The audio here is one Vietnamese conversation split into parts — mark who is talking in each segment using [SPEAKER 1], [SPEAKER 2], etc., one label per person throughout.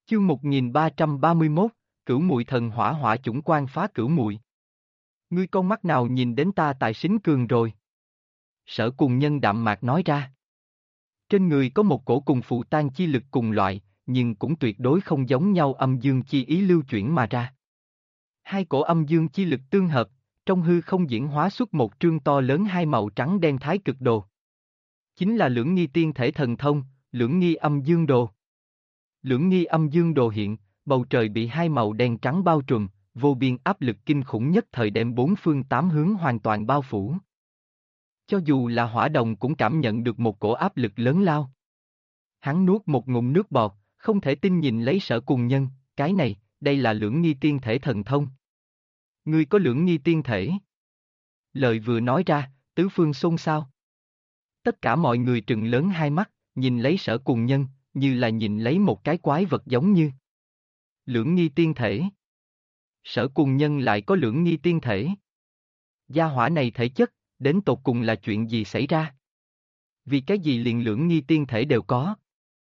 [SPEAKER 1] Chương 1331, Cửu Muội Thần Hỏa Hỏa Chủng Quan Phá Cửu Muội. Ngươi con mắt nào nhìn đến ta tại Sính Cường rồi? Sở Cùng Nhân đạm mạc nói ra. Trên người có một cổ cùng phụ tang chi lực cùng loại, nhưng cũng tuyệt đối không giống nhau âm dương chi ý lưu chuyển mà ra. Hai cổ âm dương chi lực tương hợp, trong hư không diễn hóa xuất một trương to lớn hai màu trắng đen thái cực đồ. Chính là Lưỡng Nghi Tiên Thể Thần Thông, Lưỡng Nghi Âm Dương Đồ. Lưỡng Nghi Âm Dương Đồ hiện, bầu trời bị hai màu đen trắng bao trùm, vô biên áp lực kinh khủng nhất thời đem bốn phương tám hướng hoàn toàn bao phủ. Cho dù là Hỏa Đồng cũng cảm nhận được một cổ áp lực lớn lao. Hắn nuốt một ngụm nước bọt, không thể tin nhìn lấy Sở Cùng Nhân, cái này, đây là Lưỡng Nghi Tiên Thể Thần Thông. Ngươi có Lưỡng Nghi Tiên Thể. Lời vừa nói ra, tứ phương xôn xao. Tất cả mọi người trừng lớn hai mắt, nhìn lấy Sở Cùng Nhân, như là nhìn lấy một cái quái vật giống như. Lưỡng Nghi Tiên Thể. Sở Cùng Nhân lại có Lưỡng Nghi Tiên Thể. Gia hỏa này thể chất, đến tột cùng là chuyện gì xảy ra? Vì cái gì liền Lưỡng Nghi Tiên Thể đều có?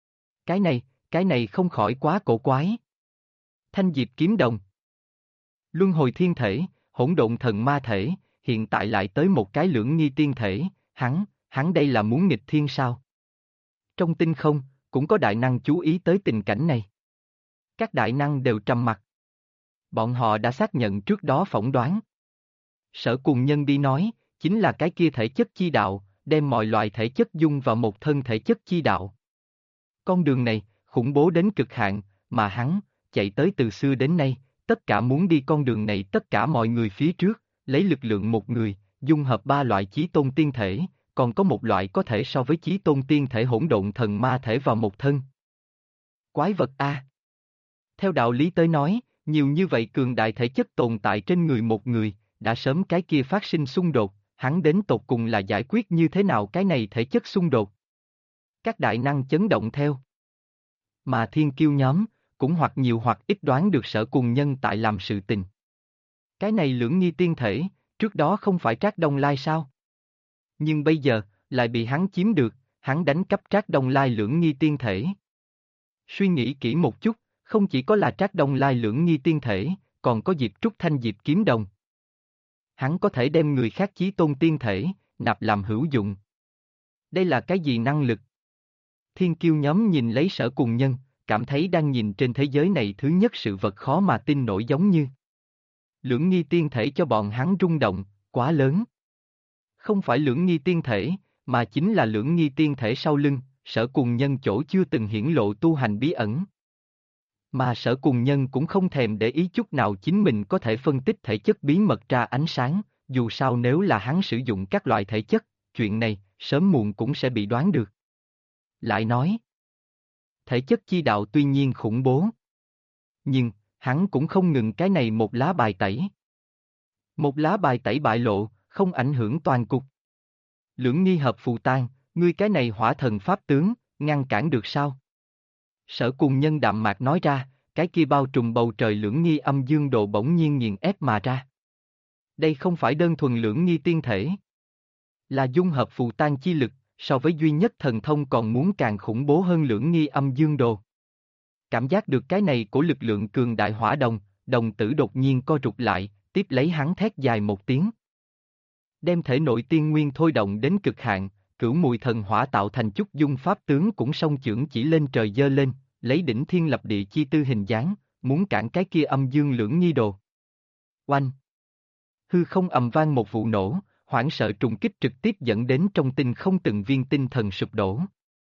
[SPEAKER 1] Cái này không khỏi quá cổ quái. Thanh Diệp Kiếm Đồng. Luân Hồi Thiên Thể, Hỗn Độn Thần Ma Thể, hiện tại lại tới một cái Lưỡng Nghi Tiên Thể, hắn đây là muốn nghịch thiên sao? Trong tinh không, cũng có đại năng chú ý tới tình cảnh này. Các đại năng đều trầm mặc. Bọn họ đã xác nhận trước đó phỏng đoán. Sở Cùng Nhân đi nói, chính là cái kia thể chất chi đạo, đem mọi loại thể chất dung vào một thân thể chất chi đạo. Con đường này, khủng bố đến cực hạn, mà hắn, chạy tới từ xưa đến nay, tất cả muốn đi con đường này tất cả mọi người phía trước, lấy lực lượng một người, dung hợp ba loại chí tôn tiên thể, còn có một loại có thể so với chí tôn tiên thể hỗn độn thần ma thể vào một thân. Quái vật A. Theo đạo lý tới nói, nhiều như vậy cường đại thể chất tồn tại trên người một người, đã sớm cái kia phát sinh xung đột, hắn đến tột cùng là giải quyết như thế nào cái này thể chất xung đột. Các đại năng chấn động theo. Mà thiên kiêu nhóm, cũng hoặc nhiều hoặc ít đoán được Sở Cùng Nhân tại làm sự tình. Cái này Lưỡng Nghi Tiên Thể, trước đó không phải Trác Đông Lai sao? Nhưng bây giờ, lại bị hắn chiếm được, hắn đánh cắp Trác Đông Lai Lưỡng Nghi Tiên Thể. Suy nghĩ kỹ một chút, không chỉ có là Trác Đông Lai Lưỡng Nghi Tiên Thể, còn có Diệp Trúc Thanh Diệp Kiếm Đồng. Hắn có thể đem người khác chí tôn tiên thể, nạp làm hữu dụng. Đây là cái gì năng lực? Thiên kiêu nhóm nhìn lấy Sở Cùng Nhân, cảm thấy đang nhìn trên thế giới này thứ nhất sự vật khó mà tin nổi giống như. Lưỡng Nghi Tiên Thể cho bọn hắn rung động, quá lớn. Không phải Lưỡng Nghi Tiên Thể, mà chính là Lưỡng Nghi Tiên Thể sau lưng, Sở Cùng Nhân chỗ chưa từng hiển lộ tu hành bí ẩn. Mà Sở Cùng Nhân cũng không thèm để ý chút nào chính mình có thể phân tích thể chất bí mật ra ánh sáng, dù sao nếu là hắn sử dụng các loại thể chất, chuyện này, sớm muộn cũng sẽ bị đoán được. Lại nói, thể chất chi đạo tuy nhiên khủng bố. Nhưng, hắn cũng không ngừng cái này một lá bài tẩy. Một lá bài tẩy bại lộ, không ảnh hưởng toàn cục. Lưỡng Nghi Hợp Phù Tang, ngươi cái này hỏa thần pháp tướng, ngăn cản được sao? Sở Cùng Nhân đạm mạc nói ra, cái kia bao trùm bầu trời Lưỡng Nghi Âm Dương Đồ bỗng nhiên nghiền ép mà ra. Đây không phải đơn thuần Lưỡng Nghi Tiên Thể, là dung hợp phù tang chi lực, so với duy nhất thần thông còn muốn càng khủng bố hơn Lưỡng Nghi Âm Dương Đồ. Cảm giác được cái này của lực lượng cường đại hỏa đồng, đồng tử đột nhiên co rụt lại, tiếp lấy hắn thét dài một tiếng. Đem thể nội tiên nguyên thôi động đến cực hạn, Cửu Muội Thần Hỏa tạo thành chút dung pháp tướng cũng song chưởng chỉ lên trời giơ lên, lấy đỉnh thiên lập địa chi tư hình dáng, muốn cản cái kia âm dương Lưỡng Nghi Đồ. Oanh! Hư không ầm vang một vụ nổ, hoảng sợ trùng kích trực tiếp dẫn đến trong tinh không từng viên tinh thần sụp đổ.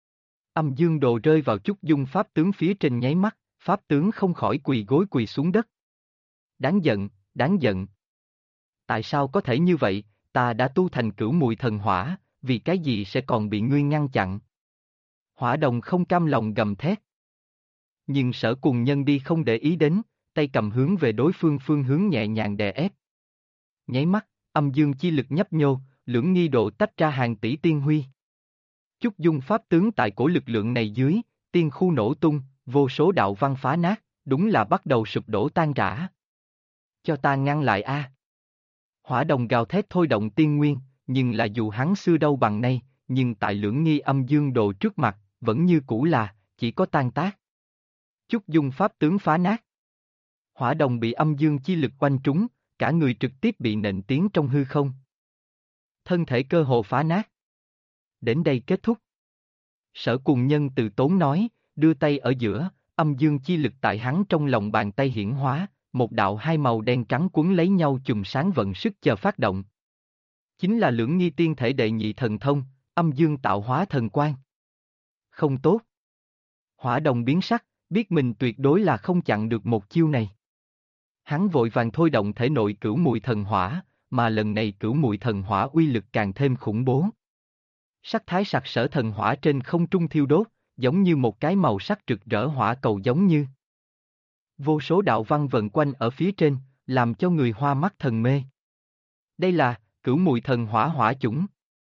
[SPEAKER 1] Âm dương đồ rơi vào chút dung pháp tướng phía trên nháy mắt, pháp tướng không khỏi quỳ gối quỳ xuống đất. Đáng giận, đáng giận. Tại sao có thể như vậy, ta đã tu thành Cửu Muội Thần Hỏa, vì cái gì sẽ còn bị ngươi ngăn chặn? Hỏa đồng không cam lòng gầm thét. Nhưng Sở Cùng Nhân đi không để ý đến, tay cầm hướng về đối phương phương hướng nhẹ nhàng đè ép. Nháy mắt, âm dương chi lực nhấp nhô, Lưỡng Nghi Độ tách ra hàng tỷ tiên huy. Chút dung pháp tướng tại cổ lực lượng này dưới, tiên khu nổ tung, vô số đạo văn phá nát, đúng là bắt đầu sụp đổ tan rã. Cho ta ngăn lại a! Hỏa đồng gào thét thôi động tiên nguyên, nhưng là dù hắn xưa đâu bằng nay, nhưng tại Lưỡng Nghi Âm Dương Đồ trước mặt, vẫn như cũ là, chỉ có tan tác. chút dung pháp tướng phá nát. Hỏa đồng bị âm dương chi lực oanh trúng, cả người trực tiếp bị nện tiến trong hư không. Thân thể cơ hồ phá nát. Đến đây kết thúc. Sở Cùng Nhân từ tốn nói, đưa tay ở giữa, âm dương chi lực tại hắn trong lòng bàn tay hiển hóa, một đạo hai màu đen trắng quấn lấy nhau chùm sáng vận sức chờ phát động. Chính là Lưỡng Nghi Tiên Thể đệ nhị thần thông, âm dương tạo hóa thần quang. Không tốt. Hỏa đồng biến sắc, biết mình tuyệt đối là không chặn được một chiêu này. Hắn vội vàng thôi động thể nội Cửu Muội Thần Hỏa, mà lần này Cửu Muội Thần Hỏa uy lực càng thêm khủng bố. Sắc thái sặc sỡ thần hỏa trên không trung thiêu đốt, giống như một cái màu sắc rực rỡ hỏa cầu giống như. Vô số đạo văn vần quanh ở phía trên, làm cho người hoa mắt thần mê. Đây là Cửu Muội Thần Hỏa hỏa chủng.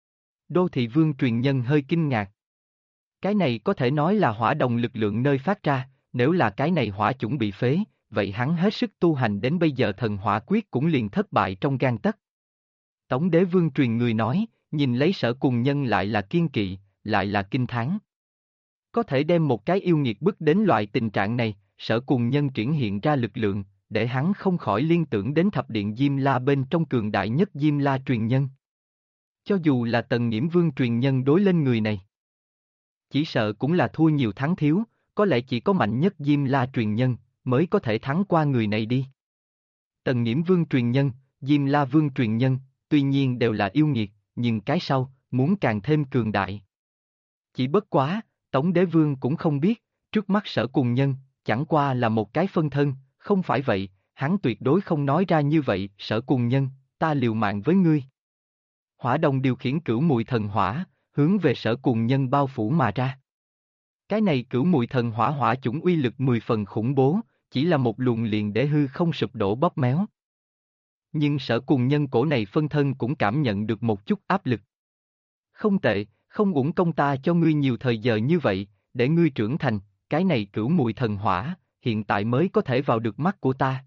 [SPEAKER 1] Đô Thị Vương truyền nhân hơi kinh ngạc. Cái này có thể nói là hỏa đồng lực lượng nơi phát ra, nếu là cái này hỏa chủng bị phế, vậy hắn hết sức tu hành đến bây giờ thần hỏa quyết cũng liền thất bại trong gang tấc. Tống Đế Vương truyền người nói, nhìn lấy Sở Cùng Nhân lại là kiên kỵ, lại là kinh thán. Có thể đem một cái yêu nghiệt bức đến loại tình trạng này, Sở Cùng Nhân triển hiện ra lực lượng, để hắn không khỏi liên tưởng đến thập điện Diêm La bên trong cường đại nhất Diêm La truyền nhân. Cho dù là Tần Nghiễm Vương truyền nhân đối lên người này, chỉ sợ cũng là thua nhiều thắng thiếu, có lẽ chỉ có mạnh nhất Diêm La truyền nhân, mới có thể thắng qua người này đi. Tần Nghiễm Vương truyền nhân, Diêm La Vương truyền nhân, tuy nhiên đều là yêu nghiệt, nhưng cái sau, muốn càng thêm cường đại. Chỉ bất quá, Tống Đế Vương cũng không biết, trước mắt Sở Cùng Nhân, chẳng qua là một cái phân thân, không phải vậy, hắn tuyệt đối không nói ra như vậy, Sở Cùng Nhân, ta liều mạng với ngươi. Hỏa đồng điều khiển Cửu Muội Thần Hỏa, hướng về Sở Cùng Nhân bao phủ mà ra. Cái này Cửu Muội Thần Hỏa hỏa chủng uy lực 10 phần khủng bố, chỉ là một luồng liền để hư không sụp đổ bóp méo. Nhưng Sở Cùng Nhân cổ này phân thân cũng cảm nhận được một chút áp lực. Không tệ, không uổng công ta cho ngươi nhiều thời giờ như vậy, để ngươi trưởng thành, cái này Cửu Muội Thần Hỏa, hiện tại mới có thể vào được mắt của ta.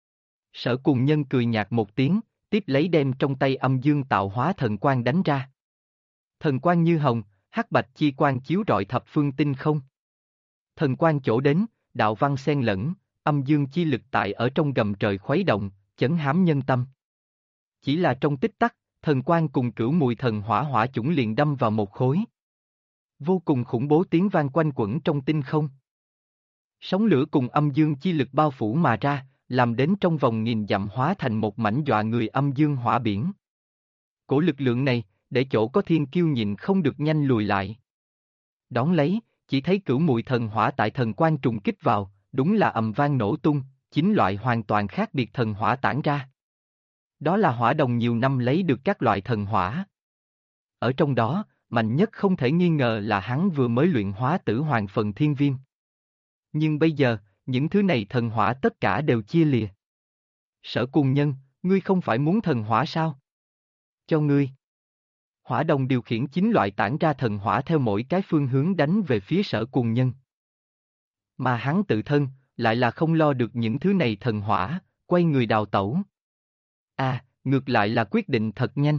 [SPEAKER 1] Sở Cùng Nhân cười nhạt một tiếng, tiếp lấy đem trong tay âm dương tạo hóa thần quang đánh ra. Thần quang như hồng, hắc bạch chi quang chiếu rọi thập phương tinh không. Thần quang chỗ đến, đạo văn xen lẫn, âm dương chi lực tại ở trong gầm trời khuấy động, chấn hám nhân tâm. Chỉ là trong tích tắc, thần quang cùng Cửu Muội Thần Hỏa hỏa chủng liền đâm vào một khối. Vô cùng khủng bố tiếng vang quanh quẩn trong tinh không. Sóng lửa cùng âm dương chi lực bao phủ mà ra, làm đến trong vòng nghìn dặm hóa thành một mảnh dọa người âm dương hỏa biển. Cổ lực lượng này, để chỗ có thiên kiêu nhịn không được nhanh lùi lại. Đón lấy, chỉ thấy Cửu Muội Thần Hỏa tại thần quang trùng kích vào, đúng là ầm vang nổ tung, 9 loại hoàn toàn khác biệt thần hỏa tản ra. Đó là hỏa đồng nhiều năm lấy được các loại thần hỏa. Ở trong đó, mạnh nhất không thể nghi ngờ là hắn vừa mới luyện hóa Tử Hoàng Phần Thiên Viêm. Nhưng bây giờ, những thứ này thần hỏa tất cả đều chia lìa. Sở Cùng Nhân, ngươi không phải muốn thần hỏa sao? Cho ngươi. Hỏa đồng điều khiển 9 loại tản ra thần hỏa theo mỗi cái phương hướng đánh về phía Sở Cùng Nhân. Mà hắn tự thân, lại là không lo được những thứ này thần hỏa, quay người đào tẩu. Ngược lại là quyết định thật nhanh.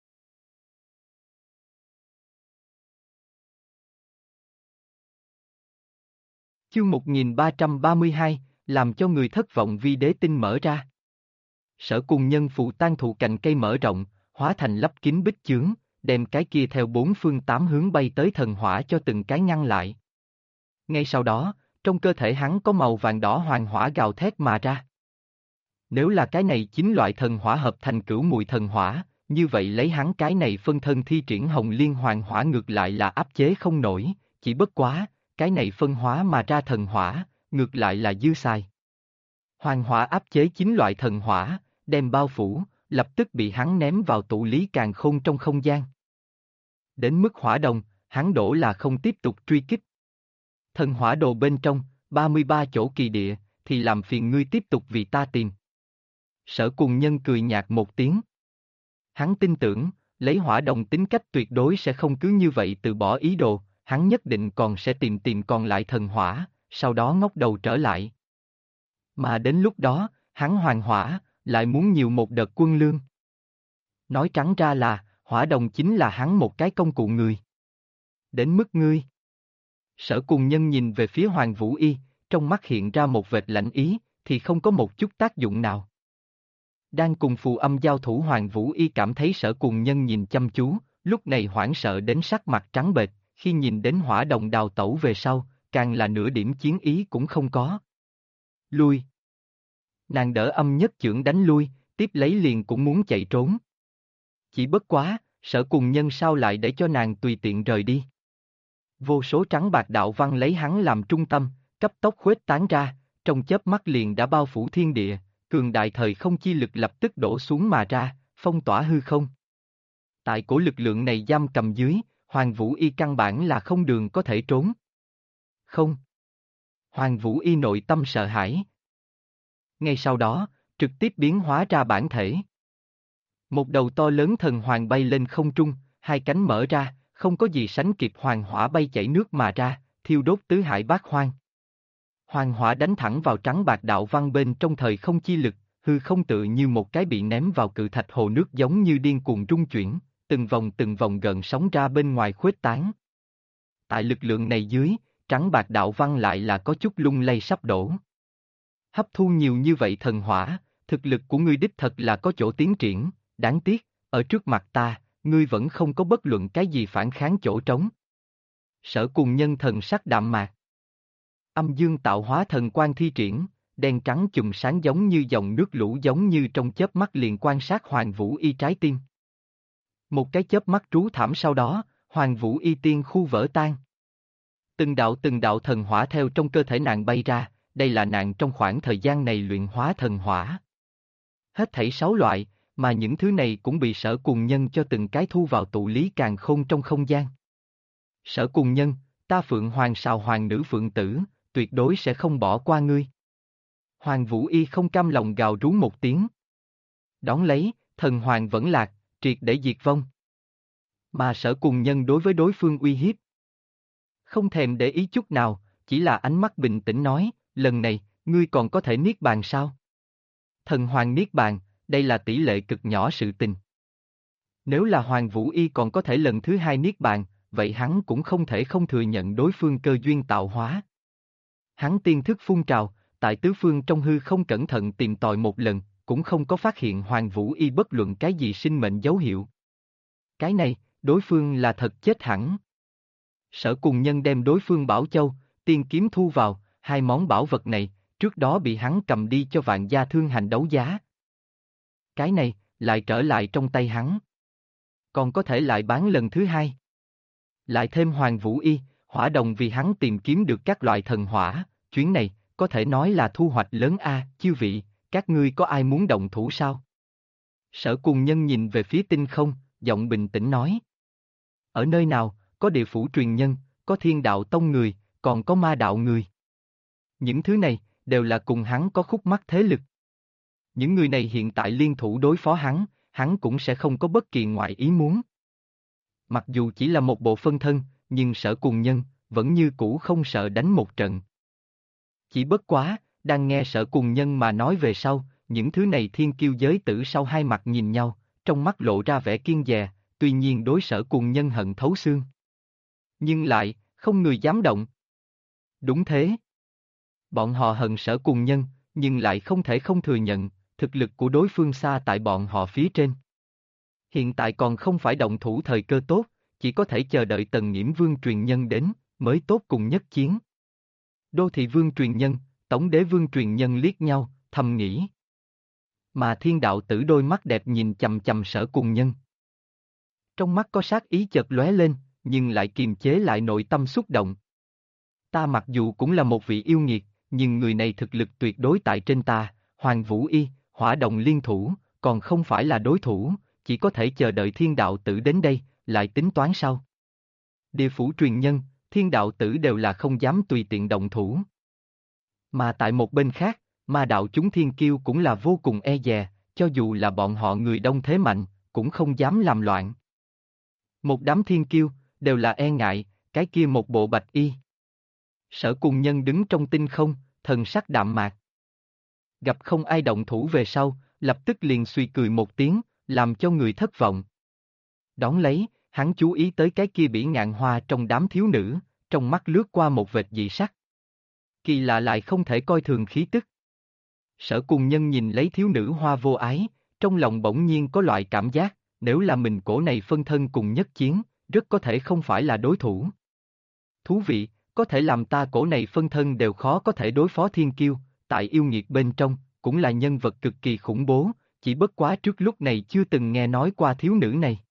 [SPEAKER 1] Chương 1332, làm cho người thất vọng vì đế tinh mở ra. Sở Cùng Nhân phụ tan thụ cành cây mở rộng, hóa thành lấp kín bích chướng, đem cái kia theo 4 phương 8 hướng bay tới thần hỏa cho từng cái ngăn lại. Ngay sau đó, trong cơ thể hắn có màu vàng đỏ hoàng hỏa gào thét mà ra. Nếu là cái này 9 loại thần hỏa hợp thành Cửu Muội Thần Hỏa, như vậy lấy hắn cái này phân thân thi triển Hồng Liên Hoàng Hỏa ngược lại là áp chế không nổi, chỉ bất quá, cái này phân hóa mà ra thần hỏa, ngược lại là dư xài. Hoàng hỏa áp chế 9 loại thần hỏa, đem bao phủ, lập tức bị hắn ném vào tụ lý càn khôn trong không gian. Đến mức hỏa đồng, hắn đổ là không tiếp tục truy kích. Thần hỏa đồ bên trong, 33 chỗ kỳ địa, thì làm phiền ngươi tiếp tục vì ta tìm. Sở Cùng Nhân cười nhạt một tiếng. Hắn tin tưởng, lấy hỏa đồng tính cách tuyệt đối sẽ không cứ như vậy từ bỏ ý đồ, hắn nhất định còn sẽ tìm còn lại thần hỏa, sau đó ngóc đầu trở lại. Mà đến lúc đó, hắn hoàng hỏa, lại muốn nhiều một đợt quân lương. Nói trắng ra là, hỏa đồng chính là hắn một cái công cụ người. Đến mức ngươi. Sở Cùng Nhân nhìn về phía Hoàng Vũ Y, trong mắt hiện ra một vệt lạnh ý, thì không có một chút tác dụng nào. Đang cùng phù âm giao thủ Hoàng Vũ Y cảm thấy Sở Cùng Nhân nhìn chăm chú, lúc này hoảng sợ đến sắc mặt trắng bệch, khi nhìn đến Hỏa Đồng đào tẩu về sau, càng là nửa điểm chiến ý cũng không có. Lui. Nàng đỡ âm nhất chưởng đánh lui, tiếp lấy liền cũng muốn chạy trốn. Chỉ bất quá, Sở Cùng Nhân sao lại để cho nàng tùy tiện rời đi. Vô số trắng bạc đạo văn lấy hắn làm trung tâm, cấp tốc khuếch tán ra, trong chớp mắt liền đã bao phủ thiên địa, cường đại thời không chi lực lập tức đổ xuống mà ra, phong tỏa hư không. Tại cổ lực lượng này giam cầm dưới, Hoàng Vũ Y căn bản là không đường có thể trốn. Không. Hoàng Vũ Y nội tâm sợ hãi. Ngay sau đó, trực tiếp biến hóa ra bản thể. Một đầu to lớn thần hoàng bay lên không trung, hai cánh mở ra, không có gì sánh kịp hoàng hỏa bay chảy nước mà ra, thiêu đốt tứ hải bát hoang. Hoàng hỏa đánh thẳng vào trắng bạc đạo văn bên trong thời không chi lực, hư không tự như một cái bị ném vào cự thạch hồ nước giống như điên cuồng rung chuyển, từng vòng gợn sóng ra bên ngoài khuếch tán. Tại lực lượng này dưới, trắng bạc đạo văn lại là có chút lung lay sắp đổ. Hấp thu nhiều như vậy thần hỏa, thực lực của ngươi đích thật là có chỗ tiến triển, đáng tiếc, ở trước mặt ta, ngươi vẫn không có bất luận cái gì phản kháng chỗ trống. Sở Cùng Nhân thần sắc đạm mạc. Âm dương tạo hóa thần quang thi triển, đen trắng chùm sáng giống như dòng nước lũ giống như trong chớp mắt liền quan sát Hoàng Vũ Y trái tim. Một cái chớp mắt trú thảm sau đó, Hoàng Vũ Y tiên khu vỡ tan. Từng đạo thần hỏa theo trong cơ thể nàng bay ra, đây là nàng trong khoảng thời gian này luyện hóa thần hỏa. Hết thảy 6 loại, mà những thứ này cũng bị Sở Cùng Nhân cho từng cái thu vào tụ lý càn khôn trong không gian. Sở Cùng Nhân, ta Phượng Hoàng Sào Hoàng nữ Phượng Tử, tuyệt đối sẽ không bỏ qua ngươi. Hoàng Vũ Y không cam lòng gào rú một tiếng. Đón lấy, thần hoàng vẫn lạc, triệt để diệt vong. Mà Sở Cùng Nhân đối với đối phương uy hiếp. Không thèm để ý chút nào, chỉ là ánh mắt bình tĩnh nói, lần này, ngươi còn có thể niết bàn sao? Thần hoàng niết bàn, đây là tỷ lệ cực nhỏ sự tình. Nếu là Hoàng Vũ Y còn có thể lần thứ hai niết bàn, vậy hắn cũng không thể không thừa nhận đối phương cơ duyên tạo hóa. Hắn tiên thức phun trào, tại tứ phương trong hư không cẩn thận tìm tòi một lần, cũng không có phát hiện Hoàng Vũ Y bất luận cái gì sinh mệnh dấu hiệu. Cái này, đối phương là thật chết hẳn. Sở Cùng Nhân đem đối phương Bảo Châu, tiên kiếm thu vào, hai món bảo vật này, trước đó bị hắn cầm đi cho Vạn Gia Thương Hành đấu giá. Cái này, lại trở lại trong tay hắn. Còn có thể lại bán lần thứ hai. Lại thêm Hoàng Vũ Y, Hỏa Đồng vì hắn tìm kiếm được các loại thần hỏa, chuyến này, có thể nói là thu hoạch lớn a, chư vị, các ngươi có ai muốn động thủ sao? Sở Cùng Nhân nhìn về phía tinh không, giọng bình tĩnh nói. Ở nơi nào, có địa phủ truyền nhân, có thiên đạo tông người, còn có ma đạo người. Những thứ này, đều là cùng hắn có khúc mắc thế lực. Những người này hiện tại liên thủ đối phó hắn cũng sẽ không có bất kỳ ngoại ý muốn. Mặc dù chỉ là một bộ phân thân, nhưng Sở Cùng Nhân, vẫn như cũ không sợ đánh một trận. Chỉ bất quá, đang nghe Sở Cùng Nhân mà nói về sau, những thứ này thiên kiêu giới tử sau hai mặt nhìn nhau, trong mắt lộ ra vẻ kiêng dè, tuy nhiên đối Sở Cùng Nhân hận thấu xương. Nhưng lại, không người dám động. Đúng thế. Bọn họ hận Sở Cùng Nhân, nhưng lại không thể không thừa nhận, thực lực của đối phương xa tại bọn họ phía trên. Hiện tại còn không phải động thủ thời cơ tốt, chỉ có thể chờ đợi Tần Nghiễm Vương truyền nhân đến, mới tốt cùng nhất chiến. Đô Thị Vương truyền nhân, Tổng Đế Vương truyền nhân liếc nhau, thầm nghĩ. Mà Thiên Đạo Tử đôi mắt đẹp nhìn chằm chằm Sở Cùng Nhân. Trong mắt có sát ý chợt lóe lên, nhưng lại kiềm chế lại nội tâm xúc động. Ta mặc dù cũng là một vị yêu nghiệt, nhưng người này thực lực tuyệt đối tại trên ta, Hoàng Vũ Y, Hỏa Đồng liên thủ, còn không phải là đối thủ, chỉ có thể chờ đợi Thiên Đạo Tử đến đây, lại tính toán sau. Địa phủ truyền nhân, Thiên Đạo Tử đều là không dám tùy tiện động thủ. Mà tại một bên khác, ma đạo chúng thiên kiêu cũng là vô cùng e dè, cho dù là bọn họ người đông thế mạnh, cũng không dám làm loạn. Một đám thiên kiêu, đều là e ngại, cái kia một bộ bạch y. Sở Cùng Nhân đứng trong tinh không, thần sắc đạm mạc. Gặp không ai động thủ về sau, lập tức liền suy cười một tiếng, làm cho người thất vọng. Đón lấy, hắn chú ý tới cái kia bỉ ngạn hoa trong đám thiếu nữ, trong mắt lướt qua một vệt dị sắc. kỳ lạ lại không thể coi thường khí tức. Sở Cùng Nhân nhìn lấy thiếu nữ Hoa Vô Ái, trong lòng bỗng nhiên có loại cảm giác, nếu là mình cổ này phân thân cùng nhất chiến, rất có thể không phải là đối thủ. Thú vị, có thể làm ta cổ này phân thân đều khó có thể đối phó thiên kiêu, tại yêu nghiệt bên trong, cũng là nhân vật cực kỳ khủng bố, chỉ bất quá trước lúc này chưa từng nghe nói qua thiếu nữ này.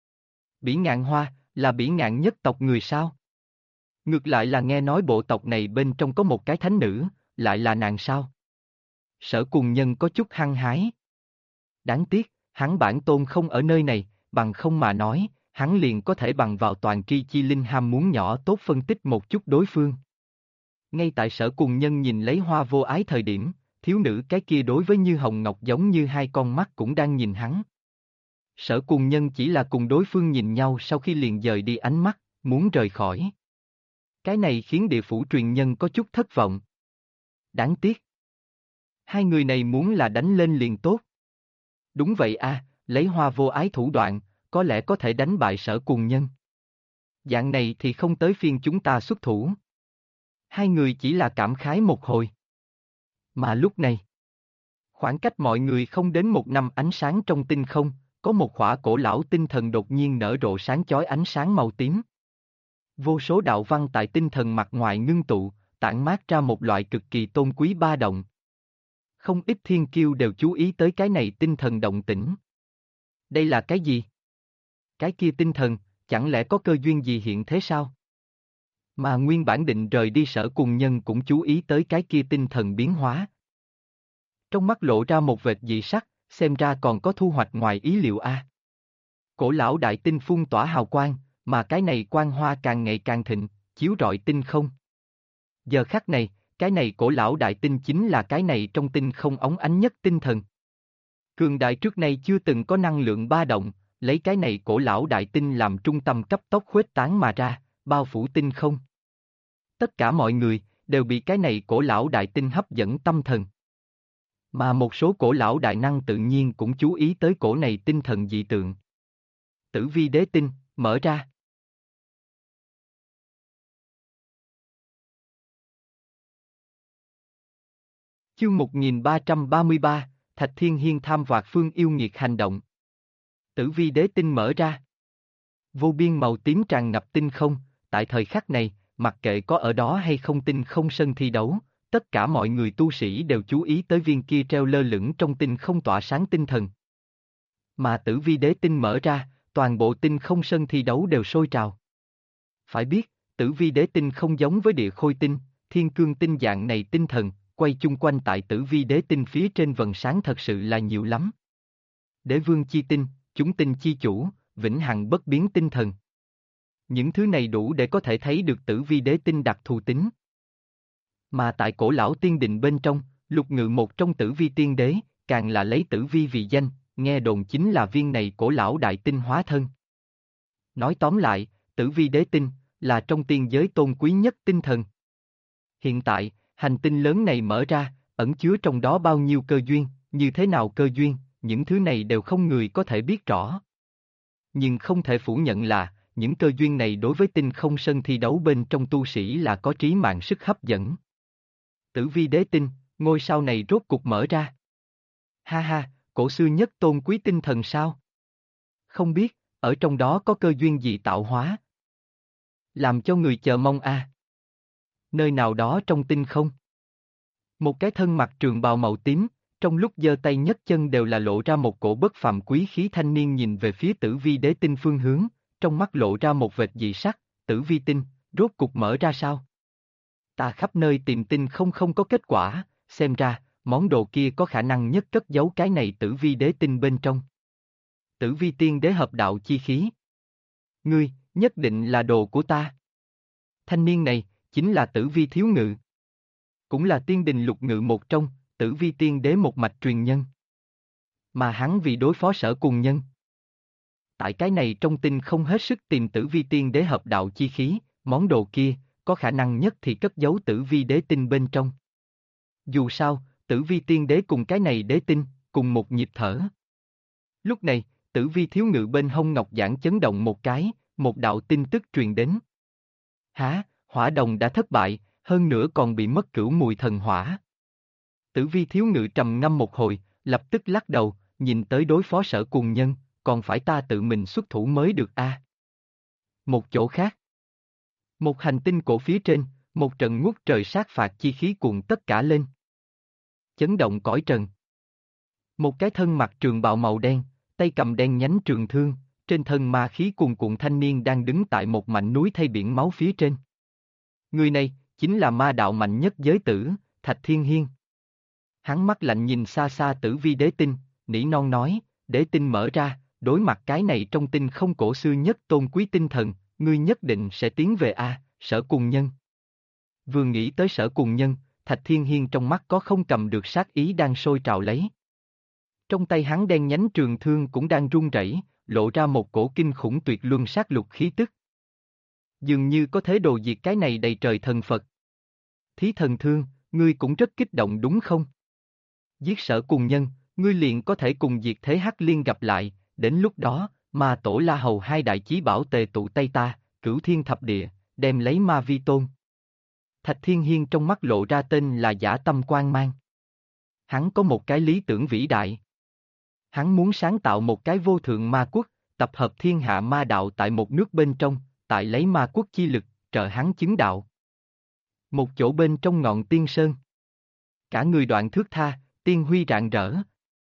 [SPEAKER 1] Bỉ Ngạn Hoa, là Bỉ Ngạn nhất tộc người sao? Ngược lại là nghe nói bộ tộc này bên trong có một cái thánh nữ, lại là nàng sao? Sở Cùng Nhân có chút hăng hái. Đáng tiếc, hắn bản tôn không ở nơi này, bằng không mà nói, hắn liền có thể bằng vào toàn tri chi linh ham muốn nhỏ tốt phân tích một chút đối phương. Ngay tại Sở Cùng Nhân nhìn lấy Hoa Vô Ái thời điểm, thiếu nữ cái kia đối với Như Hồng Ngọc giống như hai con mắt cũng đang nhìn hắn. Sở Cùng Nhân chỉ là cùng đối phương nhìn nhau sau khi liền dời đi ánh mắt, muốn rời khỏi. Cái này khiến địa phủ truyền nhân có chút thất vọng. Đáng tiếc. Hai người này muốn là đánh lên liền tốt. Đúng vậy a, lấy Hoa Vô Ái thủ đoạn, có lẽ có thể đánh bại Sở Cùng Nhân. Dạng này thì không tới phiên chúng ta xuất thủ. Hai người chỉ là cảm khái một hồi. Mà lúc này, khoảng cách mọi người không đến 1 năm ánh sáng trong tinh không, có một khỏa cổ lão tinh thần đột nhiên nở rộ sáng chói ánh sáng màu tím. Vô số đạo văn tại tinh thần mặt ngoài ngưng tụ, tản mát ra một loại cực kỳ tôn quý ba động. Không ít thiên kiêu đều chú ý tới cái này tinh thần động tĩnh. Đây là cái gì? Cái kia tinh thần, chẳng lẽ có cơ duyên gì hiện thế sao? Mà nguyên bản định rời đi Sở Cùng Nhân cũng chú ý tới cái kia tinh thần biến hóa. Trong mắt lộ ra một vệt dị sắc, xem ra còn có thu hoạch ngoài ý liệu a. Cổ lão đại tinh phun tỏa hào quang, mà cái này quang hoa càng ngày càng thịnh, chiếu rọi tinh không. Giờ khắc này, cái này cổ lão đại tinh chính là cái này trong tinh không óng ánh nhất tinh thần. Cường đại trước nay chưa từng có năng lượng ba động, lấy cái này cổ lão đại tinh làm trung tâm cấp tốc khuếch tán mà ra, bao phủ tinh không. Tất cả mọi người đều bị cái này cổ lão đại tinh hấp dẫn tâm thần. Mà một số cổ lão đại năng tự nhiên cũng chú ý tới cổ này tinh thần dị tượng. Tử vi đế tinh, mở ra. Chương 1333, Thạch Thiên Hiên tham vạc phương yêu nghiệt hành động. Tử vi đế tinh mở ra. Vô biên màu tím tràn ngập tinh không, tại thời khắc này, mặc kệ có ở đó hay không tinh không sân thi đấu, tất cả mọi người tu sĩ đều chú ý tới viên kia treo lơ lửng trong tinh không tỏa sáng tinh thần. Mà tử vi đế tinh mở ra, toàn bộ tinh không sân thi đấu đều sôi trào. Phải biết, tử vi đế tinh không giống với địa khôi tinh, thiên cương tinh dạng này tinh thần, quay chung quanh tại tử vi đế tinh phía trên vầng sáng thật sự là nhiều lắm. Đế vương chi tinh, chúng tinh chi chủ, vĩnh hằng bất biến tinh thần. Những thứ này đủ để có thể thấy được tử vi đế tinh đặc thù tính. Mà tại cổ lão tiên định bên trong, Lục Ngự một trong tử vi tiên đế, càng là lấy tử vi vì danh, nghe đồn chính là viên này cổ lão đại tinh hóa thân. Nói tóm lại, tử vi đế tinh, là trong tiên giới tôn quý nhất tinh thần. Hiện tại, hành tinh lớn này mở ra, ẩn chứa trong đó bao nhiêu cơ duyên, như thế nào cơ duyên, những thứ này đều không người có thể biết rõ. Nhưng không thể phủ nhận là, những cơ duyên này đối với tinh không sân thi đấu bên trong tu sĩ là có trí mạng sức hấp dẫn. Tử vi đế tinh, ngôi sao này rốt cục mở ra. Ha ha, cổ xưa nhất tôn quý tinh thần sao? Không biết, ở trong đó có cơ duyên gì tạo hóa? Làm cho người chờ mong a. Nơi nào đó trong tinh không. Một cái thân mặc trường bào màu tím, trong lúc giơ tay nhấc chân đều là lộ ra một cổ bất phàm quý khí thanh niên nhìn về phía tử vi đế tinh phương hướng, trong mắt lộ ra một vệt dị sắc, tử vi tinh, rốt cục mở ra sao? Ta khắp nơi tìm tinh không có kết quả, xem ra, món đồ kia có khả năng nhất cất giấu cái này tử vi đế tinh bên trong. Tử vi tiên đế hợp đạo chi khí. Ngươi, nhất định là đồ của ta. Thanh niên này, chính là tử vi thiếu ngự. Cũng là tiên đình Lục Ngự một trong, tử vi tiên đế một mạch truyền nhân. Mà hắn vì đối phó Sở Cùng Nhân. Tại cái này trong tinh không hết sức tìm tử vi tiên đế hợp đạo chi khí, món đồ kia, có khả năng nhất thì cất giấu tử vi đế tinh bên trong. Dù sao, tử vi tiên đế cùng cái này đế tinh, cùng một nhịp thở. Lúc này, tử vi thiếu ngự bên hông ngọc giản chấn động một cái, một đạo tin tức truyền đến. Hả, hỏa đồng đã thất bại, hơn nữa còn bị mất cửu mùi thần hỏa. Tử Vi thiếu ngự trầm ngâm một hồi, lập tức lắc đầu, nhìn tới đối phó Sở Cùng Nhân, còn phải ta tự mình xuất thủ mới được a. Một chỗ khác. Một hành tinh cổ phía trên, một trận ngút trời sát phạt chi khí cuồn tất cả lên. Chấn động cõi trần. Một cái thân mặc trường bào màu đen, tay cầm đen nhánh trường thương, trên thân ma khí cuồn cuộn thanh niên đang đứng tại một mảnh núi thay biển máu phía trên. Người này, chính là ma đạo mạnh nhất giới tử, Thạch Thiên Hiên. Hắn mắt lạnh nhìn xa xa Tử Vi đế tinh, nỉ non nói, đế tinh mở ra, đối mặt cái này trong tinh không cổ xưa nhất tôn quý tinh thần, ngươi nhất định sẽ tiến về a, Sở Cùng Nhân. Vừa nghĩ tới Sở Cùng Nhân, Thạch Thiên Hiên trong mắt có không cầm được sát ý đang sôi trào lấy. Trong tay hắn đen nhánh trường thương cũng đang run rẩy, lộ ra một cổ kinh khủng tuyệt luân sát lục khí tức. Dường như có thế đồ diệt cái này đầy trời thần Phật. Thí thần thương, ngươi cũng rất kích động đúng không? Giết Sở Cùng Nhân, ngươi liền có thể cùng diệt thế Hắc Liên gặp lại, đến lúc đó, ma tổ La Hầu hai đại chí bảo tề tụ tay ta, cửu thiên thập địa, đem lấy ma vi tôn. Thạch Thiên Hiên trong mắt lộ ra tên là dã tâm quang mang. Hắn có một cái lý tưởng vĩ đại. Hắn muốn sáng tạo một cái vô thượng ma quốc, tập hợp thiên hạ ma đạo tại một nước bên trong, tại lấy ma quốc chi lực, trợ hắn chứng đạo. Một chỗ bên trong ngọn tiên sơn. Cả người đoạn thước tha, tiên huy rạng rỡ.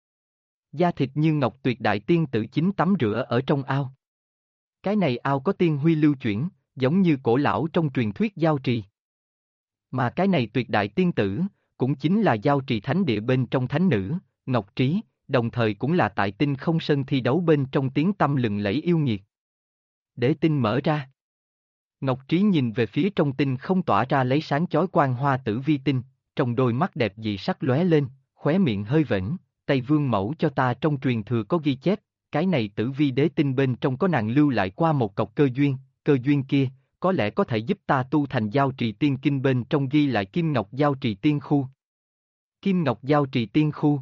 [SPEAKER 1] Da thịt như ngọc tuyệt đại tiên tử chính tắm rửa ở trong ao. Cái này ao có tiên huy lưu chuyển, giống như cổ lão trong truyền thuyết giao trì. Mà cái này tuyệt đại tiên tử, cũng chính là giao trì thánh địa bên trong thánh nữ, Ngọc Trí, đồng thời cũng là tại tinh không sân thi đấu bên trong tiếng tăm lừng lẫy yêu nghiệt. Đế tinh mở ra. Ngọc Trí nhìn về phía trong tinh không tỏa ra lấy sáng chói quang hoa Tử Vi tinh, trong đôi mắt đẹp dị sắc lóe lên, khóe miệng hơi vểnh, Tây Vương mẫu cho ta trong truyền thừa có ghi chép, cái này Tử Vi đế tinh bên trong có nàng lưu lại qua một cọc cơ duyên kia, có lẽ có thể giúp ta tu thành giao trì tiên kinh bên trong ghi lại Kim Ngọc giao trì tiên khu. Kim Ngọc giao trì tiên khu.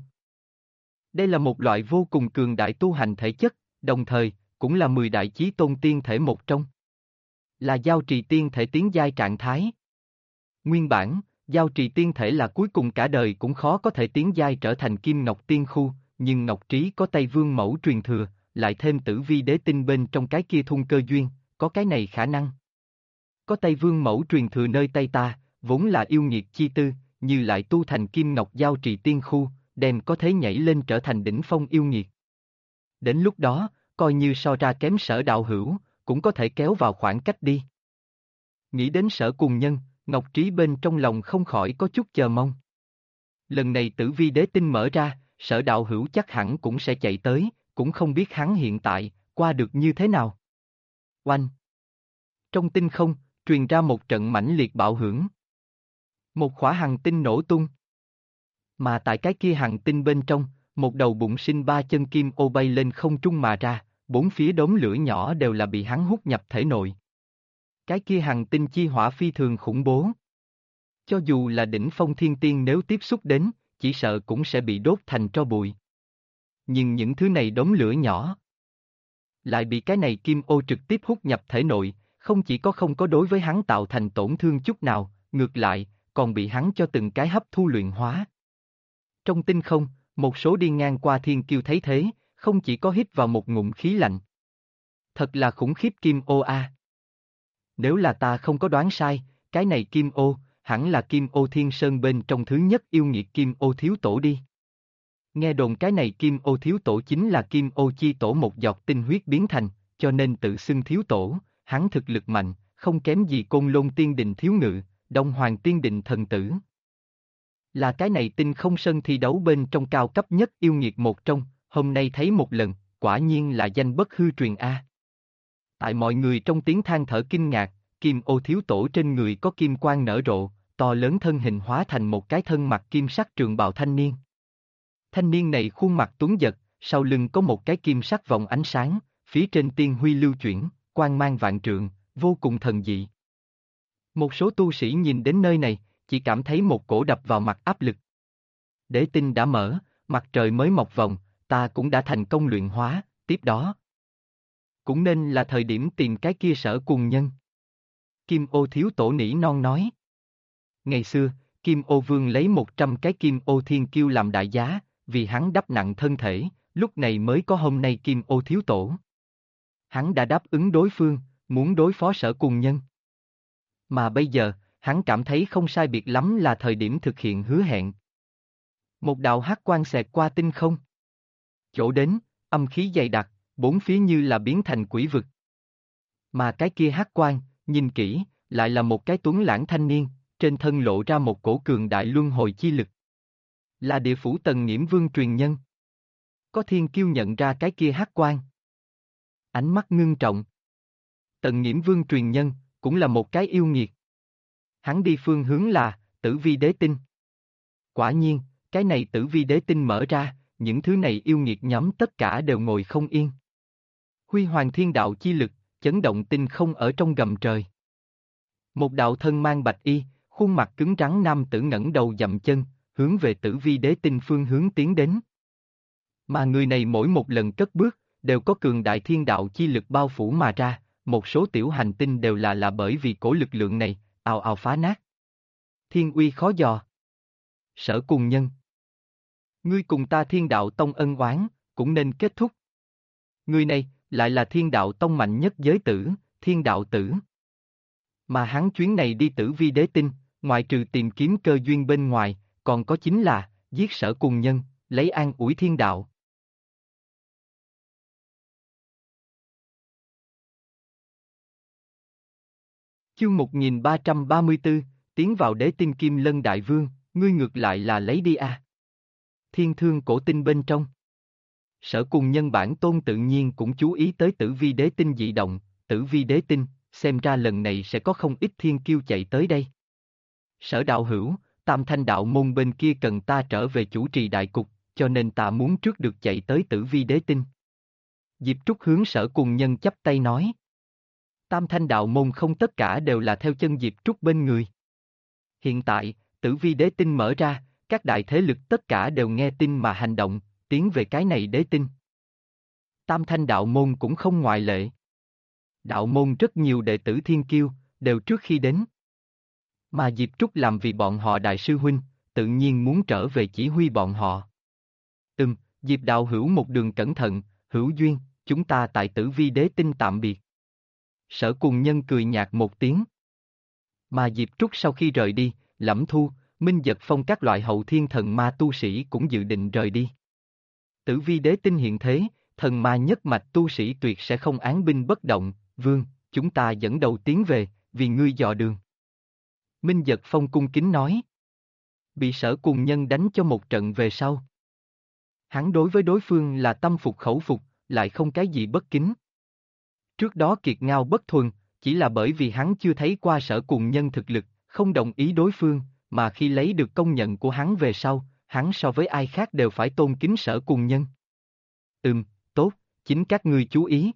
[SPEAKER 1] Đây là một loại vô cùng cường đại tu hành thể chất, đồng thời, cũng là 10 đại chí tôn tiên thể một trong. Là giao trì tiên thể tiến giai trạng thái. Nguyên bản, giao trì tiên thể là cuối cùng cả đời cũng khó có thể tiến giai trở thành Kim Ngọc tiên khu, nhưng Ngọc Trí có Tây Vương mẫu truyền thừa, lại thêm Tử Vi đế tinh bên trong cái kia thung cơ duyên, có cái này khả năng. Có Tây Vương mẫu truyền thừa nơi Tây ta, vốn là yêu nghiệt chi tư, như lại tu thành Kim Ngọc giao trì tiên khu, đem có thể nhảy lên trở thành đỉnh phong yêu nghiệt. Đến lúc đó, coi như so ra kém Sở đạo hữu, cũng có thể kéo vào khoảng cách đi. Nghĩ đến Sở Cùng Nhân, Ngọc Trí bên trong lòng không khỏi có chút chờ mong. Lần này Tử Vi đế tinh mở ra, Sở đạo hữu chắc hẳn cũng sẽ chạy tới, cũng không biết hắn hiện tại, qua được như thế nào. Oanh! Trong tinh không, truyền ra một trận mãnh liệt bạo hưởng. Một khỏa hành tinh nổ tung. Mà tại cái kia hành tinh bên trong, một đầu bụng sinh 3 chân kim ô bay lên không trung mà ra, bốn phía đốm lửa nhỏ đều là bị hắn hút nhập thể nội. Cái kia hành tinh chi hỏa phi thường khủng bố. Cho dù là đỉnh phong thiên tiên nếu tiếp xúc đến, chỉ sợ cũng sẽ bị đốt thành tro bụi. Nhưng những thứ này đốm lửa nhỏ lại bị cái này kim ô trực tiếp hút nhập thể nội, không chỉ có không có đối với hắn tạo thành tổn thương chút nào, ngược lại, còn bị hắn cho từng cái hấp thu luyện hóa. Trong tinh không, một số đi ngang qua thiên kiêu thấy thế, không chỉ có hít vào một ngụm khí lạnh. Thật là khủng khiếp kim ô a. Nếu là ta không có đoán sai, cái này kim ô, hẳn là kim ô thiên sơn bên trong thứ nhất yêu nghiệt kim ô thiếu tổ đi. Nghe đồn cái này kim ô thiếu tổ chính là kim ô chi tổ một giọt tinh huyết biến thành, cho nên tự xưng thiếu tổ, hắn thực lực mạnh, không kém gì Côn Lôn tiên đình thiếu ngự, Đông Hoàng tiên đình thần tử. Là cái này tinh không sân thi đấu bên trong cao cấp nhất yêu nghiệt một trong, hôm nay thấy một lần, quả nhiên là danh bất hư truyền a. Tại mọi người trong tiếng than thở kinh ngạc, kim ô thiếu tổ trên người có kim quang nở rộ, to lớn thân hình hóa thành một cái thân mặc kim sắc trường bào thanh niên. Thanh niên này khuôn mặt tuấn giật, sau lưng có một cái kim sắc vòng ánh sáng, phía trên tiên huy lưu chuyển, quang mang vạn trượng, vô cùng thần dị. Một số tu sĩ nhìn đến nơi này, chỉ cảm thấy một cổ đập vào mặt áp lực. Đế tinh đã mở, mặt trời mới mọc vòng, ta cũng đã thành công luyện hóa, tiếp đó. Cũng nên là thời điểm tìm cái kia Sở Cùng Nhân. Kim ô thiếu tổ nỉ non nói. Ngày xưa, Kim Ô Vương lấy 100 cái Kim Ô Thiên Kiêu làm đại giá, vì hắn đắp nặng thân thể, lúc này mới có hôm nay Kim Ô Thiếu Tổ. Hắn đã đáp ứng đối phương, muốn đối phó Sở Cùng Nhân. Mà bây giờ, hắn cảm thấy không sai biệt lắm là thời điểm thực hiện hứa hẹn. Một đạo hắc quang xẹt qua tinh không. Chỗ đến, âm khí dày đặc, bốn phía như là biến thành quỷ vực. Mà cái kia hắc quang, nhìn kỹ, lại là một cái tuấn lãng thanh niên, trên thân lộ ra một cổ cường đại luân hồi chi lực. Là địa phủ Tần Nghiễm Vương truyền nhân. Có thiên kiêu nhận ra cái kia hắc quang. Ánh mắt ngưng trọng. Tần Nghiễm Vương truyền nhân, cũng là một cái yêu nghiệt. Hắn đi phương hướng là, Tử Vi Đế Tinh. Quả nhiên, cái này Tử Vi Đế Tinh mở ra, những thứ này yêu nghiệt nhóm tất cả đều ngồi không yên. Huy hoàng thiên đạo chi lực, chấn động tinh không ở trong gầm trời. Một đạo thân mang bạch y, khuôn mặt cứng rắn nam tử ngẩng đầu dậm chân, hướng về Tử Vi Đế Tinh phương hướng tiến đến. Mà người này mỗi một lần cất bước, đều có cường đại thiên đạo chi lực bao phủ mà ra, một số tiểu hành tinh đều là bởi vì cổ lực lượng này, ào ào phá nát. Thiên uy khó dò. Sở Cùng Nhân. Ngươi cùng ta Thiên Đạo Tông ân oán, cũng nên kết thúc. Người này, lại là Thiên Đạo Tông mạnh nhất giới tử, Thiên Đạo Tử. Mà hắn chuyến này đi Tử Vi Đế Tinh, ngoài trừ tìm kiếm cơ duyên bên ngoài, còn có chính là, giết Sở Cùng Nhân, lấy an ủi thiên đạo. Chương 1334, tiến vào Đế Tinh Kim Lân Đại Vương, ngươi ngược lại là lấy đi a. Thiên Thương Cổ Tinh bên trong. Sở Cùng Nhân bản tôn tự nhiên cũng chú ý tới Tử Vi Đế Tinh dị động, Tử Vi Đế Tinh, xem ra lần này sẽ có không ít thiên kiêu chạy tới đây. Sở đạo hữu, Tam Thanh đạo môn bên kia cần ta trở về chủ trì đại cục, cho nên ta muốn trước được chạy tới Tử Vi Đế Tinh. Diệp Trúc hướng Sở Cùng Nhân chắp tay nói. Tam Thanh đạo môn không tất cả đều là theo chân Diệp Trúc bên người. Hiện tại, Tử Vi Đế Tinh mở ra, các đại thế lực tất cả đều nghe tin mà hành động, tiến về cái này đế tinh. Tam Thanh đạo môn cũng không ngoại lệ. Đạo môn rất nhiều đệ tử thiên kiêu, đều trước khi đến. Mà Diệp Trúc làm vì bọn họ đại sư huynh, tự nhiên muốn trở về chỉ huy bọn họ. Diệp đạo hữu một đường cẩn thận, hữu duyên, chúng ta tại Tử Vi Đế Tinh tạm biệt. Sở Cùng Nhân cười nhạt một tiếng. Mà Diệp Trúc sau khi rời đi, Lẫm Thu, Minh Dật Phong các loại hậu thiên thần ma tu sĩ cũng dự định rời đi. Tử Vi Đế Tinh hiện thế, thần ma nhất mạch tu sĩ tuyệt sẽ không án binh bất động, vương, chúng ta dẫn đầu tiến về, vì ngươi dò đường. Minh Dật Phong cung kính nói. Bị Sở Cùng Nhân đánh cho một trận về sau. Hắn đối với đối phương là tâm phục khẩu phục, lại không cái gì bất kính. Trước đó kiệt ngao bất thuần, chỉ là bởi vì hắn chưa thấy qua Sở Cùng Nhân thực lực, không đồng ý đối phương, mà khi lấy được công nhận của hắn về sau, hắn so với ai khác đều phải tôn kính Sở Cùng Nhân. Tốt, chính các ngươi chú ý.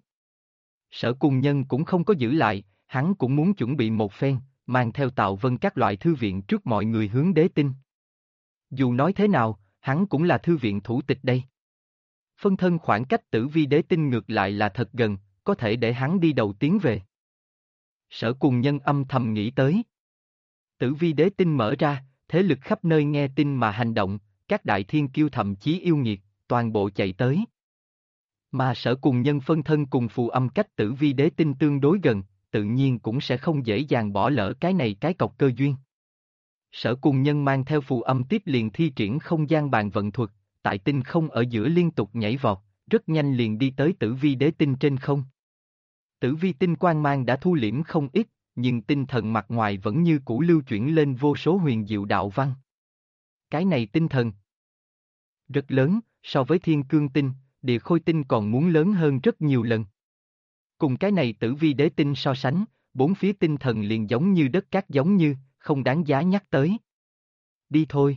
[SPEAKER 1] Sở Cùng Nhân cũng không có giữ lại, hắn cũng muốn chuẩn bị một phen, mang theo Tào Vân các loại thư viện trước mọi người hướng đế tinh. Dù nói thế nào, hắn cũng là thư viện thủ tịch đây. Phân thân khoảng cách Tử Vi Đế Tinh ngược lại là thật gần, có thể để hắn đi đầu tiến về. Sở Cùng Nhân âm thầm nghĩ tới. Tử Vi Đế Tinh mở ra, thế lực khắp nơi nghe tin mà hành động, các đại thiên kiêu thậm chí yêu nghiệt, toàn bộ chạy tới. Mà Sở Cùng Nhân phân thân cùng phù âm cách Tử Vi Đế Tinh tương đối gần, tự nhiên cũng sẽ không dễ dàng bỏ lỡ cái này cái cọc cơ duyên. Sở Cùng Nhân mang theo phù âm tiếp liền thi triển không gian bàn vận thuật, tại tinh không ở giữa liên tục nhảy vọt, rất nhanh liền đi tới Tử Vi Đế Tinh trên không. Tử Vi tinh quang mang đã thu liễm không ít, nhưng tinh thần mặt ngoài vẫn như cũ lưu chuyển lên vô số huyền diệu đạo văn. Cái này tinh thần rất lớn, so với Thiên Cương Tinh, Địa Khôi Tinh còn muốn lớn hơn rất nhiều lần. Cùng cái này Tử Vi Đế Tinh so sánh, bốn phía tinh thần liền giống như đất cát giống như, không đáng giá nhắc tới. Đi thôi.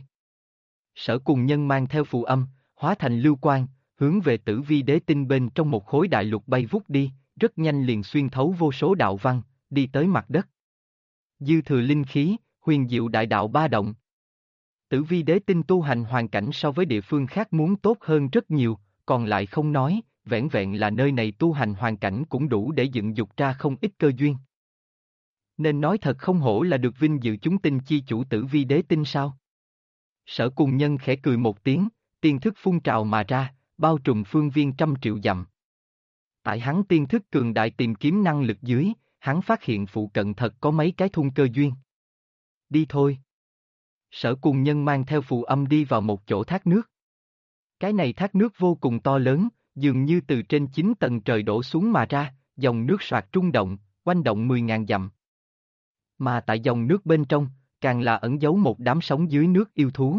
[SPEAKER 1] Sở Cùng Nhân mang theo phù âm, hóa thành lưu quang, hướng về Tử Vi Đế Tinh bên trong một khối đại lục bay vút đi, rất nhanh liền xuyên thấu vô số đạo văn, đi tới mặt đất. Dư thừa linh khí, huyền diệu đại đạo ba động. Tử Vi Đế Tinh tu hành hoàn cảnh so với địa phương khác muốn tốt hơn rất nhiều, còn lại không nói, vẻn vẹn là nơi này tu hành hoàn cảnh cũng đủ để dựng dục ra không ít cơ duyên. Nên nói thật không hổ là được vinh dự chúng tinh chi chủ Tử Vi đế tinh sao. Sở Cùng Nhân khẽ cười một tiếng, tiên thức phun trào mà ra, bao trùm phương viên 100 triệu dặm. Tại hắn tiên thức cường đại tìm kiếm năng lực dưới, hắn phát hiện phụ cận thật có mấy cái thung cơ duyên. Đi thôi. Sở Cùng Nhân mang theo Phù Âm đi vào một chỗ thác nước. Cái này thác nước vô cùng to lớn, dường như từ trên 9 tầng trời đổ xuống mà ra, dòng nước soạt trung động, quanh động 10.000 dặm. Mà tại dòng nước bên trong, càng là ẩn giấu một đám sống dưới nước yêu thú.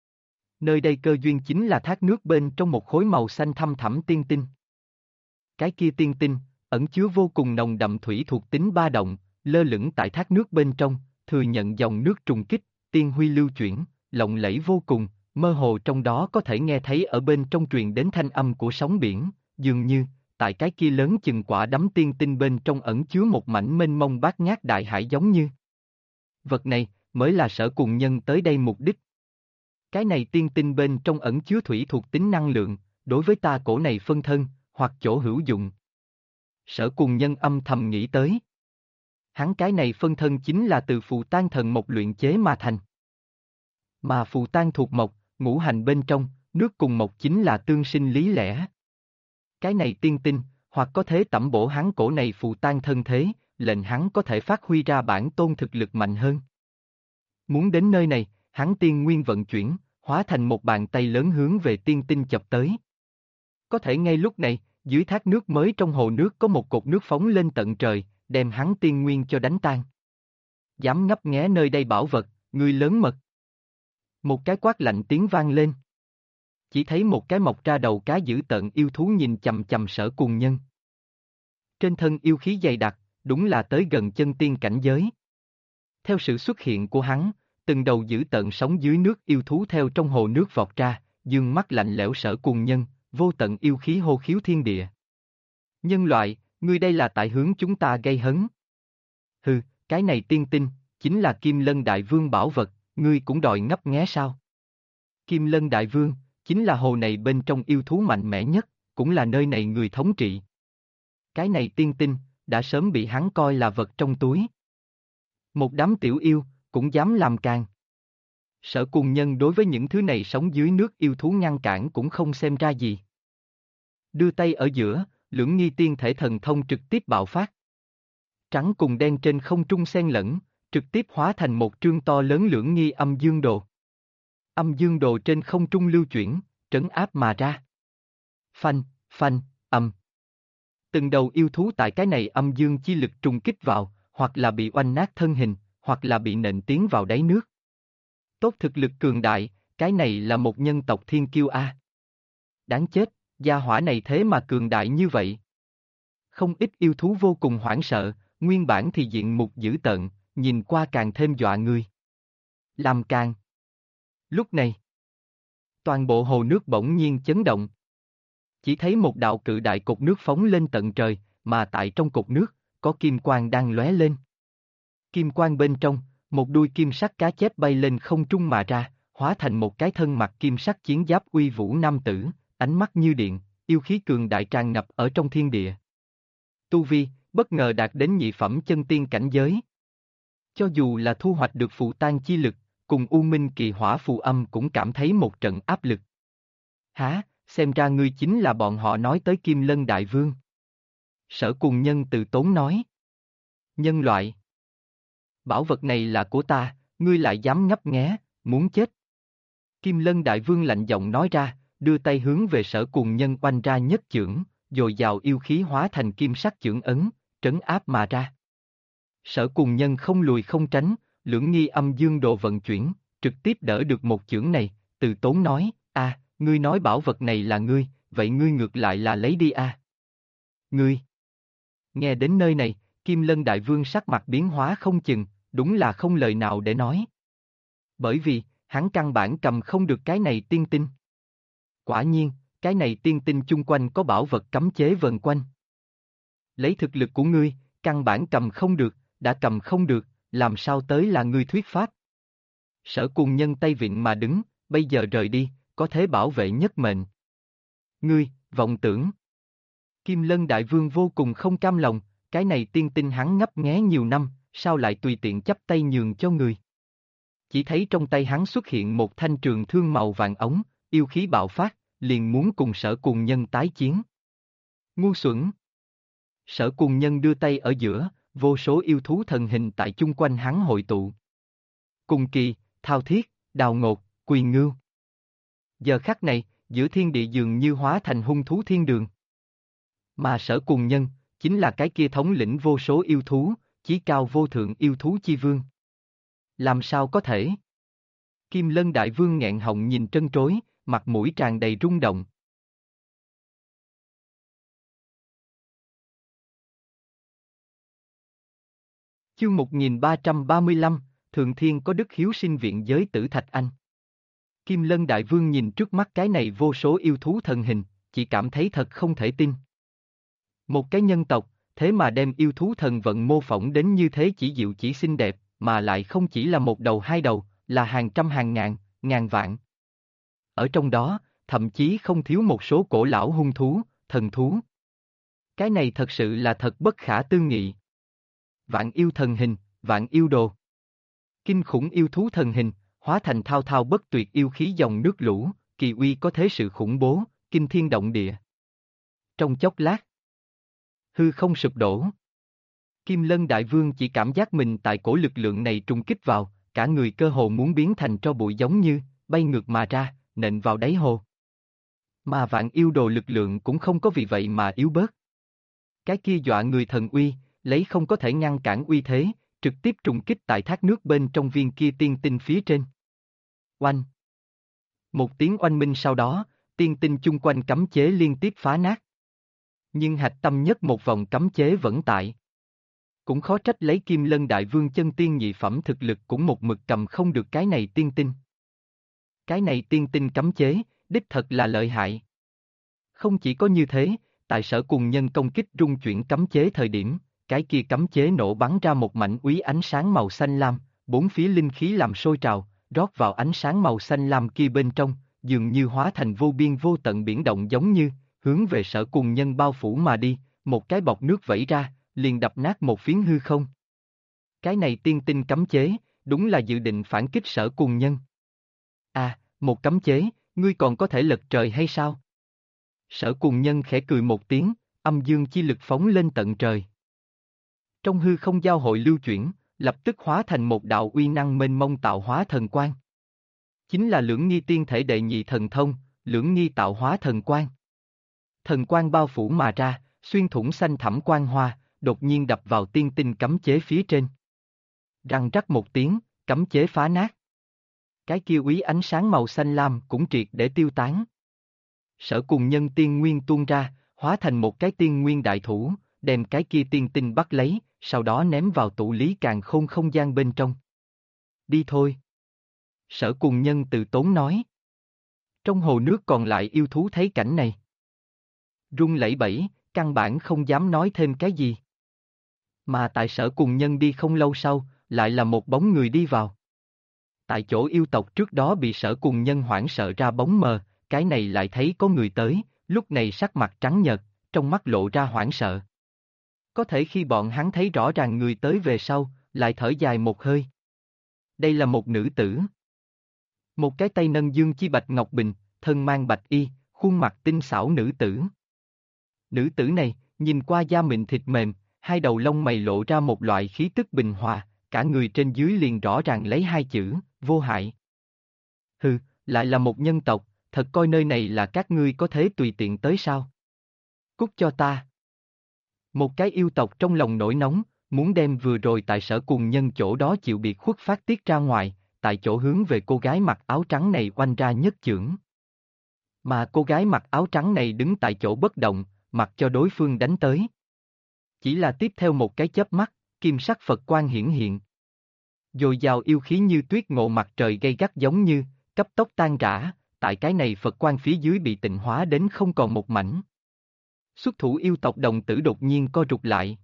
[SPEAKER 1] Nơi đây cơ duyên chính là thác nước bên trong một khối màu xanh thăm thẳm tiên tinh. Cái kia tiên tinh, ẩn chứa vô cùng nồng đậm thủy thuộc tính ba động, lơ lửng tại thác nước bên trong, thừa nhận dòng nước trùng kích, tiên huy lưu chuyển, lộng lẫy vô cùng, mơ hồ trong đó có thể nghe thấy ở bên trong truyền đến thanh âm của sóng biển, dường như, tại cái kia lớn chừng quả đấm tiên tinh bên trong ẩn chứa một mảnh mênh mông bát ngát đại hải giống như. Vật này, mới là Sở Cùng Nhân tới đây mục đích. Cái này tiên tinh bên trong ẩn chứa thủy thuộc tính năng lượng, đối với ta cổ này phân thân, hoặc chỗ hữu dụng. Sở Cùng Nhân âm thầm nghĩ tới. Hắn cái này phân thân chính là từ phù tan thần mộc luyện chế mà thành. Mà phù tan thuộc mộc, ngũ hành bên trong, nước cùng mộc chính là tương sinh lý lẽ. Cái này tiên tinh, hoặc có thể tẩm bổ hắn cổ này phù tan thân thế, lệnh hắn có thể phát huy ra bản tôn thực lực mạnh hơn. Muốn đến nơi này, hắn tiên nguyên vận chuyển, hóa thành một bàn tay lớn hướng về tiên tinh chập tới. Có thể ngay lúc này, dưới thác nước mới trong hồ nước có một cột nước phóng lên tận trời, đem hắn tiên nguyên cho đánh tan. Dám ngấp nghé nơi đây bảo vật, ngươi lớn mật. Một cái quát lạnh tiếng vang lên. Chỉ thấy một cái mọc ra đầu cá dữ tợn yêu thú nhìn chằm chằm Sở Cùng Nhân. Trên thân yêu khí dày đặc, đúng là tới gần chân tiên cảnh giới. Theo sự xuất hiện của hắn, từng đầu dữ tợn sống dưới nước yêu thú theo trong hồ nước vọt ra, dương mắt lạnh lẽo Sở Cùng Nhân, vô tận yêu khí hô khiếu thiên địa. Nhân loại, ngươi đây là tại hướng chúng ta gây hấn. Hừ, cái này tiên tinh, chính là Kim Lân Đại Vương bảo vật, ngươi cũng đòi ngấp nghé sao? Kim Lân Đại Vương, chính là hồ này bên trong yêu thú mạnh mẽ nhất, cũng là nơi này người thống trị. Cái này tiên tinh, đã sớm bị hắn coi là vật trong túi. Một đám tiểu yêu, cũng dám làm càng. Sở Cùng Nhân đối với những thứ này sống dưới nước yêu thú ngăn cản cũng không xem ra gì. Đưa tay ở giữa, lưỡng nghi tiên thể thần thông trực tiếp bạo phát. Trắng cùng đen trên không trung xen lẫn, trực tiếp hóa thành một trương to lớn lưỡng nghi âm dương đồ. Âm dương đồ trên không trung lưu chuyển, trấn áp mà ra. Phanh, phanh, âm. Từng đầu yêu thú tại cái này âm dương chi lực trùng kích vào, hoặc là bị oanh nát thân hình, hoặc là bị nện tiến vào đáy nước. Tốt thực lực cường đại, cái này là một nhân tộc thiên kiêu a. Đáng chết, gia hỏa này thế mà cường đại như vậy. Không ít yêu thú vô cùng hoảng sợ, nguyên bản thì diện mục dữ tợn, nhìn qua càng thêm dọa người. Làm càng. Lúc này, toàn bộ hồ nước bỗng nhiên chấn động. Chỉ thấy một đạo cự đại cột nước phóng lên tận trời, mà tại trong cột nước, có kim quang đang lóe lên. Kim quang bên trong, một đuôi kim sắc cá chép bay lên không trung mà ra, hóa thành một cái thân mặc kim sắc chiến giáp uy vũ nam tử, ánh mắt như điện, yêu khí cường đại tràn ngập ở trong thiên địa. Tu vi, bất ngờ đạt đến nhị phẩm chân tiên cảnh giới. Cho dù là thu hoạch được phù tan chi lực, cùng U Minh Kỳ Hỏa Phù Âm cũng cảm thấy một trận áp lực. Hả, xem ra ngươi chính là bọn họ nói tới Kim Lân Đại Vương. Sở Cùng Nhân từ tốn nói. Nhân loại. Bảo vật này là của ta, ngươi lại dám ngấp nghé, muốn chết. Kim Lân Đại Vương lạnh giọng nói ra, đưa tay hướng về Sở Cùng Nhân oanh ra nhất chưởng, dồi dào yêu khí hóa thành kim sắc chưởng ấn, trấn áp mà ra. Sở Cùng Nhân không lùi không tránh, lưỡng nghi âm dương đồ vận chuyển, trực tiếp đỡ được một chưởng này, từ tốn nói, ngươi nói bảo vật này là ngươi, vậy ngươi ngược lại là lấy đi a. Ngươi. Nghe đến nơi này, Kim Lân Đại Vương sắc mặt biến hóa không chừng, đúng là không lời nào để nói. Bởi vì, hắn căn bản cầm không được cái này tiên tinh. Quả nhiên, cái này tiên tinh chung quanh có bảo vật cấm chế vần quanh. Lấy thực lực của ngươi, căn bản cầm không được, đã cầm không được, làm sao tới là ngươi thuyết pháp. Sở Cùng Nhân tay vịn mà đứng, bây giờ rời đi, có thể bảo vệ nhất mệnh. Ngươi, vọng tưởng. Kim Lân Đại Vương vô cùng không cam lòng, cái này tiên tinh hắn ngấp nghé nhiều năm, sao lại tùy tiện chắp tay nhường cho người. Chỉ thấy trong tay hắn xuất hiện một thanh trường thương màu vàng ống, yêu khí bạo phát, liền muốn cùng Sở Cùng Nhân tái chiến. Ngu xuẩn! Sở Cùng Nhân đưa tay ở giữa, vô số yêu thú thần hình tại chung quanh hắn hội tụ. Cùng Kỳ, Thao Thiết, Đào Ngột, Quỳ Ngưu. Giờ khắc này, giữa thiên địa dường như hóa thành hung thú thiên đường. Mà Sở Cùng Nhân, chính là cái kia thống lĩnh vô số yêu thú, chí cao vô thượng yêu thú chi vương. Làm sao có thể? Kim Lân Đại Vương nghẹn họng nhìn trân trối, mặt mũi tràn đầy rung động. Chương 1335, Thượng Thiên có đức hiếu sinh viện giới tử Thạch Anh. Kim Lân Đại Vương nhìn trước mắt cái này vô số yêu thú thần hình, chỉ cảm thấy thật không thể tin. Một cái nhân tộc, thế mà đem yêu thú thần vận mô phỏng đến như thế chỉ diệu chỉ xinh đẹp, mà lại không chỉ là một đầu hai đầu, là hàng trăm hàng ngàn, ngàn vạn. Ở trong đó, thậm chí không thiếu một số cổ lão hung thú, thần thú. Cái này thật sự là thật bất khả tư nghị. Vạn yêu thần hình, vạn yêu đồ. Kinh khủng yêu thú thần hình, hóa thành thao thao bất tuyệt yêu khí dòng nước lũ, kỳ uy có thế sự khủng bố, kinh thiên động địa. Trong chốc lát, hư không sụp đổ. Kim Lân Đại Vương chỉ cảm giác mình tại cổ lực lượng này trùng kích vào, cả người cơ hồ muốn biến thành tro bụi giống như, bay ngược mà ra, nện vào đáy hồ. Mà vạn yêu đồ lực lượng cũng không có vì vậy mà yếu bớt. Cái kia dọa người thần uy, lấy không có thể ngăn cản uy thế, trực tiếp trùng kích tại thác nước bên trong viên kia tiên tinh phía trên. Oanh! Một tiếng oanh minh sau đó, tiên tinh chung quanh cấm chế liên tiếp phá nát. Nhưng hạch tâm nhất một vòng cấm chế vẫn tại. Cũng khó trách lấy Kim Lân Đại Vương chân tiên nhị phẩm thực lực cũng một mực cầm không được cái này tiên tinh. Cái này tiên tinh cấm chế, đích thật là lợi hại. Không chỉ có như thế, tại Sở Cùng Nhân công kích rung chuyển cấm chế thời điểm, cái kia cấm chế nổ bắn ra một mảnh úy ánh sáng màu xanh lam, bốn phía linh khí làm sôi trào, rót vào ánh sáng màu xanh lam kia bên trong, dường như hóa thành vô biên vô tận biển động giống như, hướng về Sở Cùng Nhân bao phủ mà đi, một cái bọt nước vẩy ra, liền đập nát một phiến hư không. Cái này tiên tinh cấm chế, đúng là dự định phản kích Sở Cùng Nhân. À, một cấm chế, ngươi còn có thể lật trời hay sao? Sở Cùng Nhân khẽ cười một tiếng, âm dương chi lực phóng lên tận trời. Trong hư không giao hội lưu chuyển, lập tức hóa thành một đạo uy năng mênh mông tạo hóa thần quang. Chính là Lưỡng Nghi Tiên Thể đệ nhị thần thông, Lưỡng Nghi tạo hóa thần quang. Thần quang bao phủ mà ra, xuyên thủng xanh thẳm quang hoa, đột nhiên đập vào tiên tinh cấm chế phía trên. Răng rắc một tiếng, cấm chế phá nát. Cái kia úy ánh sáng màu xanh lam cũng triệt để tiêu tán. Sở Cùng Nhân tiên nguyên tuôn ra, hóa thành một cái tiên nguyên đại thủ, đem cái kia tiên tinh bắt lấy, sau đó ném vào tụ lý càn khôn không gian bên trong. Đi thôi. Sở Cùng Nhân từ tốn nói. Trong hồ nước còn lại yêu thú thấy cảnh này. Run lẩy bẩy, căn bản không dám nói thêm cái gì. Mà tại Sở Cùng Nhân đi không lâu sau, lại là một bóng người đi vào. Tại chỗ yêu tộc trước đó bị Sở Cùng Nhân hoảng sợ ra bóng mờ, cái này lại thấy có người tới, lúc này sắc mặt trắng nhợt, trong mắt lộ ra hoảng sợ. Có thể khi bọn hắn thấy rõ ràng người tới về sau, lại thở dài một hơi. Đây là một nữ tử. Một cái tay nâng dương chi bạch ngọc bình, thân mang bạch y, khuôn mặt tinh xảo nữ tử. Nữ tử này, nhìn qua da mịn thịt mềm, hai đầu lông mày lộ ra một loại khí tức bình hòa, cả người trên dưới liền rõ ràng lấy hai chữ, vô hại. Hừ, lại là một nhân tộc, thật coi nơi này là các ngươi có thế tùy tiện tới sao? Cút cho ta. Một cái yêu tộc trong lòng nổi nóng, muốn đem vừa rồi tại Sở Cùng Nhân chỗ đó chịu biệt khuất phát tiết ra ngoài, tại chỗ hướng về cô gái mặc áo trắng này oanh ra nhất chưởng. Mà cô gái mặc áo trắng này đứng tại chỗ bất động, mặc cho đối phương đánh tới. Chỉ là tiếp theo một cái chớp mắt, kim sắc Phật quang hiển hiện. Dồi dào yêu khí như tuyết ngộ mặt trời gay gắt giống như, cấp tốc tan rã, tại cái này Phật quang phía dưới bị tịnh hóa đến không còn một mảnh. Xuất thủ yêu tộc đồng tử đột nhiên co rụt lại.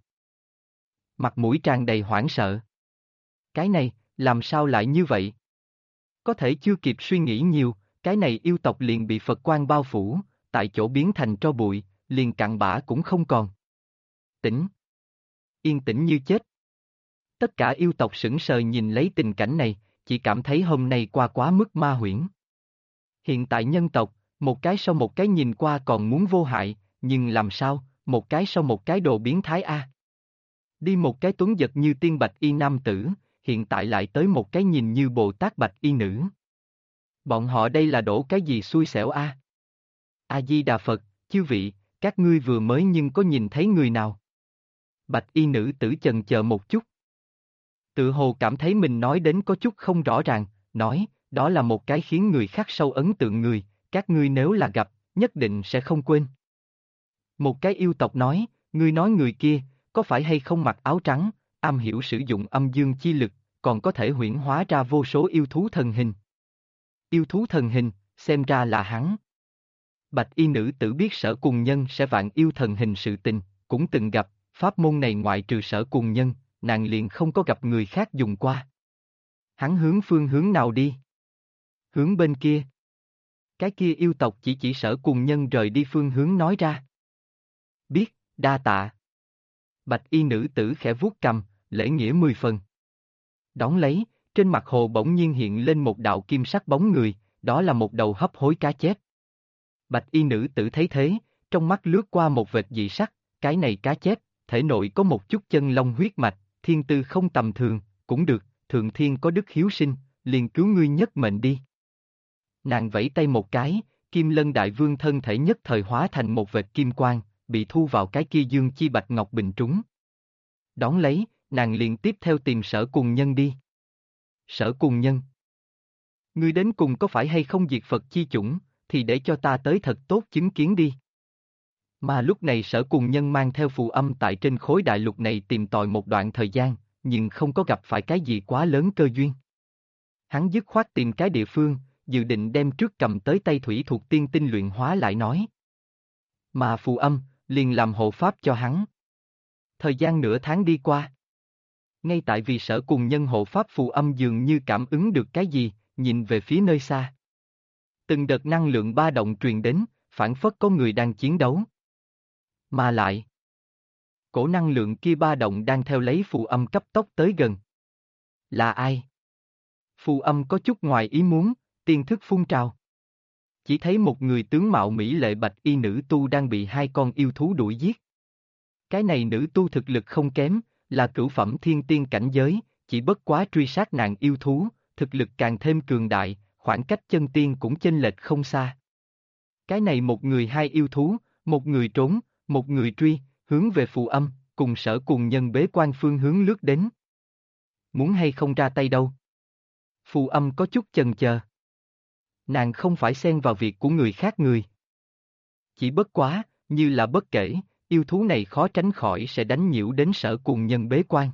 [SPEAKER 1] Mặt mũi tràn đầy hoảng sợ. Cái này, làm sao lại như vậy? Có thể chưa kịp suy nghĩ nhiều, cái này yêu tộc liền bị Phật quang bao phủ, tại chỗ biến thành tro bụi, liền cặn bã cũng không còn. Tĩnh. Yên tĩnh như chết. Tất cả yêu tộc sững sờ nhìn lấy tình cảnh này, chỉ cảm thấy hôm nay qua quá mức ma huyễn. Hiện tại nhân tộc, một cái sau một cái nhìn qua còn muốn vô hại, nhưng làm sao, một cái sau một cái đồ biến thái a. Đi một cái tuấn giật như tiên bạch y nam tử, hiện tại lại tới một cái nhìn như Bồ Tát bạch y nữ. Bọn họ đây là đổ cái gì xui xẻo a? A-di-đà Phật, chư vị, các ngươi vừa mới nhưng có nhìn thấy người nào? Bạch y nữ tử chần chờ một chút. Tự hồ cảm thấy mình nói đến có chút không rõ ràng, nói, đó là một cái khiến người khắc sâu ấn tượng người, các ngươi nếu là gặp, nhất định sẽ không quên. Một cái yêu tộc nói, ngươi nói người kia, có phải hay không mặc áo trắng, am hiểu sử dụng âm dương chi lực, còn có thể huyễn hóa ra vô số yêu thú thần hình. Yêu thú thần hình, xem ra là hắn. Bạch y nữ tử biết Sở Cùng Nhân sẽ vạn yêu thần hình sự tình, cũng từng gặp, pháp môn này ngoại trừ Sở Cùng Nhân, nàng liền không có gặp người khác dùng qua. Hắn hướng phương hướng nào đi? Hướng bên kia. Cái kia yêu tộc chỉ Sở Cùng Nhân rời đi phương hướng nói ra. Biết, đa tạ. Bạch y nữ tử khẽ vuốt cằm, lễ nghĩa 10 phần. Đón lấy, trên mặt hồ bỗng nhiên hiện lên một đạo kim sắc bóng người, đó là một đầu hấp hối cá chép. Bạch y nữ tử thấy thế, trong mắt lướt qua một vệt dị sắc, cái này cá chép, thể nội có một chút chân long huyết mạch, thiên tư không tầm thường, cũng được, thượng thiên có đức hiếu sinh, liền cứu ngươi nhất mệnh đi. Nàng vẫy tay một cái, Kim Lân Đại Vương thân thể nhất thời hóa thành một vệt kim quang, bị thu vào cái kia dương chi bạch ngọc bình trúng. Đón lấy, nàng liền tiếp theo tìm Sở Cùng Nhân đi. Sở Cùng Nhân, ngươi đến cùng có phải hay không diệt Phật chi chủng, thì để cho ta tới thật tốt chứng kiến đi. Mà lúc này Sở Cùng Nhân mang theo phù âm tại trên khối đại lục này tìm tòi một đoạn thời gian, nhưng không có gặp phải cái gì quá lớn cơ duyên. Hắn dứt khoát tìm cái địa phương, dự định đem trước cầm tới tay thủy thuộc tiên tinh luyện hóa lại nói. Mà phù âm, liền làm hộ pháp cho hắn. Thời gian nửa tháng đi qua. Ngay tại vì Sở Cùng Nhân hộ pháp phù âm dường như cảm ứng được cái gì, nhìn về phía nơi xa. Từng đợt năng lượng ba động truyền đến, phản phất có người đang chiến đấu. Mà lại, cổ năng lượng kia ba động đang theo lấy phù âm cấp tốc tới gần. Là ai? Phù âm có chút ngoài ý muốn, tiên thức phun trào. Chỉ thấy một người tướng mạo mỹ lệ bạch y nữ tu đang bị hai con yêu thú đuổi giết. Cái này nữ tu thực lực không kém, là cửu phẩm thiên tiên cảnh giới, chỉ bất quá truy sát nàng yêu thú, thực lực càng thêm cường đại, khoảng cách chân tiên cũng chênh lệch không xa. Cái này một người hai yêu thú, một người trốn, một người truy, hướng về phù âm, cùng Sở Cùng Nhân bế quan phương hướng lướt đến. Muốn hay không ra tay đâu? Phù âm có chút chần chờ. Nàng không phải xen vào việc của người khác người. Chỉ bất quá, như là bất kể, yêu thú này khó tránh khỏi sẽ đánh nhiễu đến Sở Cùng Nhân bế quan.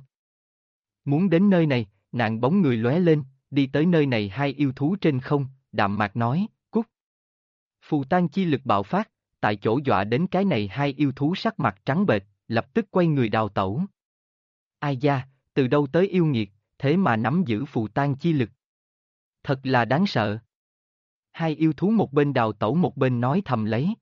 [SPEAKER 1] Muốn đến nơi này, nàng bóng người lóe lên, đi tới nơi này hai yêu thú trên không, đạm mạc nói, cút. Phù tan chi lực bạo phát, tại chỗ dọa đến cái này hai yêu thú sắc mặt trắng bệch, lập tức quay người đào tẩu. Ai da, từ đâu tới yêu nghiệt, thế mà nắm giữ phù tan chi lực. Thật là đáng sợ. Hai yêu thú một bên đào tẩu một bên nói thầm lấy.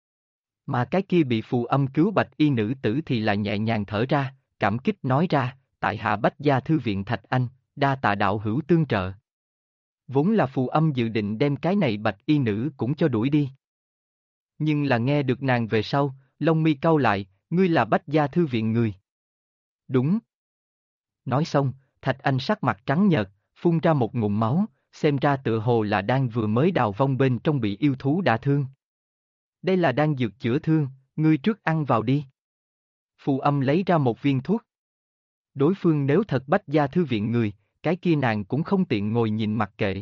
[SPEAKER 1] Mà cái kia bị phù âm cứu bạch y nữ tử thì là nhẹ nhàng thở ra, cảm kích nói ra, tại hạ Bách Gia Thư Viện Thạch Anh, đa tạ đạo hữu tương trợ. Vốn là phù âm dự định đem cái này bạch y nữ cũng cho đuổi đi. Nhưng là nghe được nàng về sau, lông mi cau lại, ngươi là Bách Gia Thư Viện người. Đúng. Nói xong, Thạch Anh sắc mặt trắng nhợt, phun ra một ngụm máu, xem ra tựa hồ là đang vừa mới đào vong bên trong bị yêu thú đả thương. Đây là đang dược chữa thương, ngươi trước ăn vào đi. Phù âm lấy ra một viên thuốc. Đối phương nếu thật Bách Gia Thư Viện người, cái kia nàng cũng không tiện ngồi nhìn mặc kệ.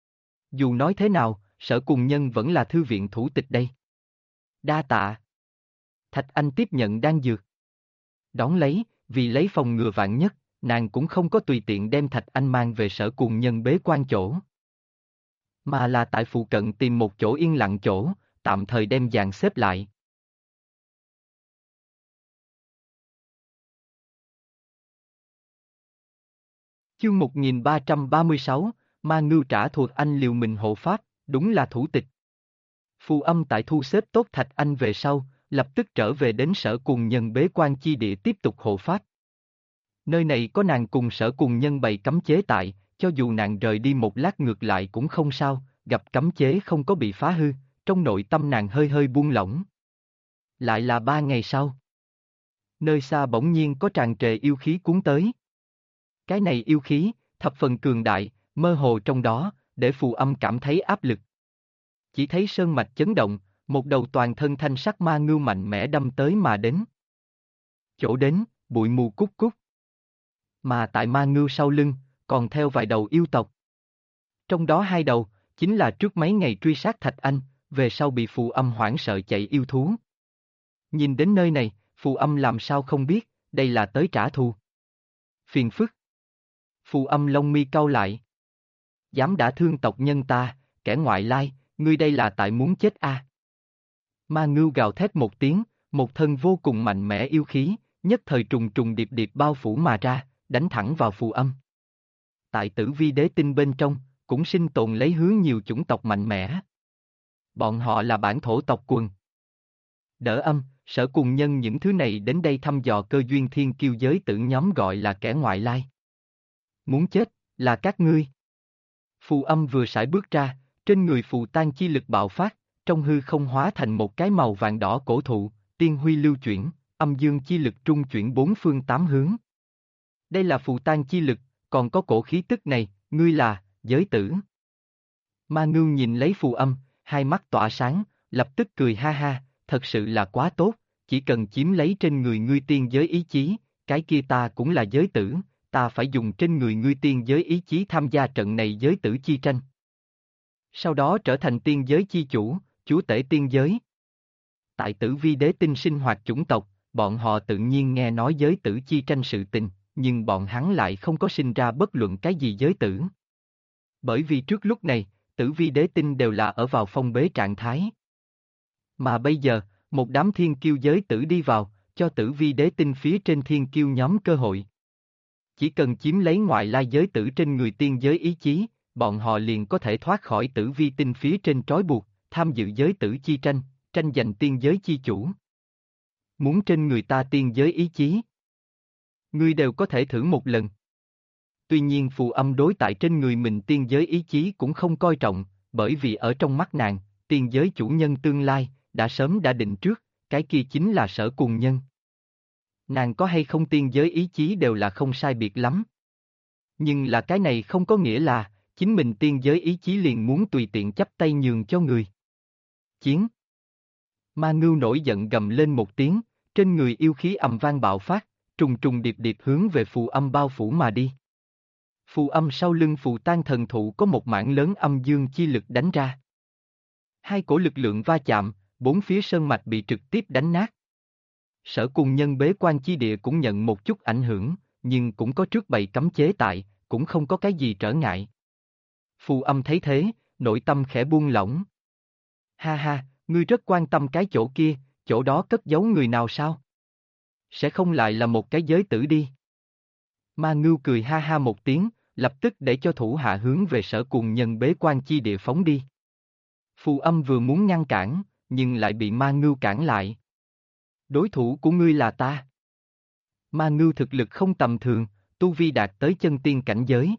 [SPEAKER 1] Dù nói thế nào, Sở Cùng Nhân vẫn là thư viện thủ tịch đây. Đa tạ. Thạch Anh tiếp nhận đan dược. Đón lấy, vì lấy phòng ngừa vạn nhất, nàng cũng không có tùy tiện đem Thạch Anh mang về Sở Cùng Nhân bế quan chỗ. Mà là tại phụ cận tìm một chỗ yên lặng chỗ, tạm thời đem dàn xếp lại. Chương 1336, Ma Ngưu trả thuộc anh liều mình hộ pháp, đúng là thủ tịch. Phù âm tại thu xếp tốt Thạch Anh về sau, lập tức trở về đến Sở Cùng Nhân bế quan chi địa tiếp tục hộ pháp. Nơi này có nàng cùng Sở Cùng Nhân bày cấm chế tại, cho dù nàng rời đi một lát ngược lại cũng không sao, gặp cấm chế không có bị phá hư, trong nội tâm nàng hơi hơi buông lỏng. Lại là 3 ngày sau. Nơi xa bỗng nhiên có tràn trề yêu khí cuốn tới. Cái này yêu khí, thập phần cường đại, mơ hồ trong đó, để Phù Âm cảm thấy áp lực. Chỉ thấy sơn mạch chấn động, một đầu toàn thân thanh sắc ma ngưu mạnh mẽ đâm tới mà đến. Chỗ đến, bụi mù cút cút. Mà tại ma ngưu sau lưng, còn theo vài đầu yêu tộc. Trong đó 2 đầu, chính là trước mấy ngày truy sát Thạch Anh, về sau bị Phù Âm hoảng sợ chạy yêu thú. Nhìn đến nơi này, Phù Âm làm sao không biết, đây là tới trả thù. Phiền phức. Phù Âm lông mi cau lại. Dám đả thương tộc nhân ta, kẻ ngoại lai, ngươi đây là tại muốn chết à? Ma ngưu gào thét một tiếng, một thân vô cùng mạnh mẽ yêu khí, nhất thời trùng trùng điệp điệp bao phủ mà ra, đánh thẳng vào Phù Âm. Tại Tử Vi Đế Tinh bên trong, cũng sinh tồn lấy hướng nhiều chủng tộc mạnh mẽ. Bọn họ là bản thổ tộc quần. Đỡ Âm, Sở Cùng Nhân những thứ này đến đây thăm dò cơ duyên thiên kiêu giới tử nhóm gọi là kẻ ngoại lai. Muốn chết, là các ngươi. Phù Âm vừa sải bước ra, trên người phù tan chi lực bạo phát, trong hư không hóa thành một cái màu vàng đỏ cổ thụ, tiên huy lưu chuyển, âm dương chi lực trung chuyển 4 phương 8 hướng. Đây là phù tan chi lực, còn có cổ khí tức này, ngươi là, giới tử. Ma ngưu nhìn lấy Phù Âm, hai mắt tỏa sáng, lập tức cười ha ha, thật sự là quá tốt, chỉ cần chiếm lấy trên người ngươi tiên giới ý chí, cái kia ta cũng là giới tử, ta phải dùng trên người ngươi tiên giới ý chí tham gia trận này giới tử chi tranh. Sau đó trở thành tiên giới chi chủ, chúa tể tiên giới. Tại Tử Vi Đế Tinh sinh hoạt chủng tộc, bọn họ tự nhiên nghe nói giới tử chi tranh sự tình, nhưng bọn hắn lại không có sinh ra bất luận cái gì giới tử. Bởi vì trước lúc này, Tử Vi Đế Tinh đều là ở vào phong bế trạng thái. Mà bây giờ, một đám thiên kiêu giới tử đi vào, cho Tử Vi Đế Tinh phía trên thiên kiêu nhóm cơ hội. Chỉ cần chiếm lấy ngoại lai giới tử trên người tiên giới ý chí, bọn họ liền có thể thoát khỏi Tử Vi Tinh phía trên trói buộc, tham dự giới tử chi tranh, tranh giành tiên giới chi chủ. Muốn trên người ta tiên giới ý chí, ngươi đều có thể thử một lần. Tuy nhiên Phù Âm đối tại trên người mình tiên giới ý chí cũng không coi trọng, bởi vì ở trong mắt nàng, tiên giới chủ nhân tương lai, đã định trước, cái kia chính là Sở Cùng Nhân. Nàng có hay không tiên giới ý chí đều là không sai biệt lắm. Nhưng là cái này không có nghĩa là, chính mình tiên giới ý chí liền muốn tùy tiện chấp tay nhường cho người. Chiến. Ma ngưu nổi giận gầm lên một tiếng, trên người yêu khí ầm vang bạo phát, trùng trùng điệp điệp hướng về Phù Âm bao phủ mà đi. Phù Âm sau lưng Phù Tan thần thụ có một mảng lớn âm dương chi lực đánh ra. Hai cổ lực lượng va chạm, 4 phía sơn mạch bị trực tiếp đánh nát. Sở Cùng Nhân bế quan chi địa cũng nhận một chút ảnh hưởng, nhưng cũng có trước bày cấm chế tại, cũng không có cái gì trở ngại. Phù Âm thấy thế, nội tâm khẽ buông lỏng. Ha ha, ngươi rất quan tâm cái chỗ kia, chỗ đó cất giấu người nào sao? Sẽ không lại là một cái giới tử đi. Ma ngưu cười ha ha một tiếng, lập tức để cho thủ hạ hướng về Sở Cùng Nhân bế quan chi địa phóng đi. Phù Âm vừa muốn ngăn cản, nhưng lại bị Ma ngưu cản lại. Đối thủ của ngươi là ta. Ma ngưu thực lực không tầm thường, tu vi đạt tới chân tiên cảnh giới.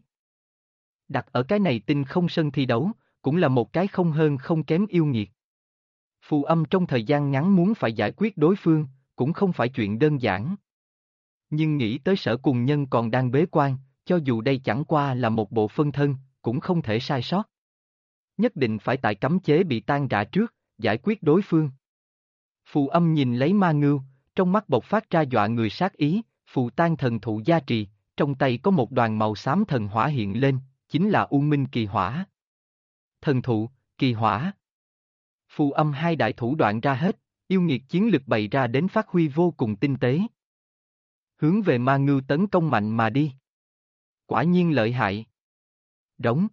[SPEAKER 1] Đặt ở cái này tinh không sân thi đấu, cũng là một cái không hơn không kém yêu nghiệt. Phù Âm trong thời gian ngắn muốn phải giải quyết đối phương, cũng không phải chuyện đơn giản. Nhưng nghĩ tới Sở Cùng Nhân còn đang bế quan, cho dù đây chẳng qua là một bộ phân thân, cũng không thể sai sót. Nhất định phải tại cấm chế bị tan rã trước, giải quyết đối phương. Phù Âm nhìn lấy Ma ngưu, trong mắt bộc phát ra dọa người sát ý, Phù Tan thần thụ gia trì, trong tay có một đoàn màu xám thần hỏa hiện lên, chính là U Minh kỳ hỏa. Thần thụ, kỳ hỏa. Phù Âm hai đại thủ đoạn ra hết, yêu nghiệt chiến lực bày ra đến phát huy vô cùng tinh tế. Hướng về Ma ngưu tấn công mạnh mà đi. Quả nhiên lợi hại. Đống.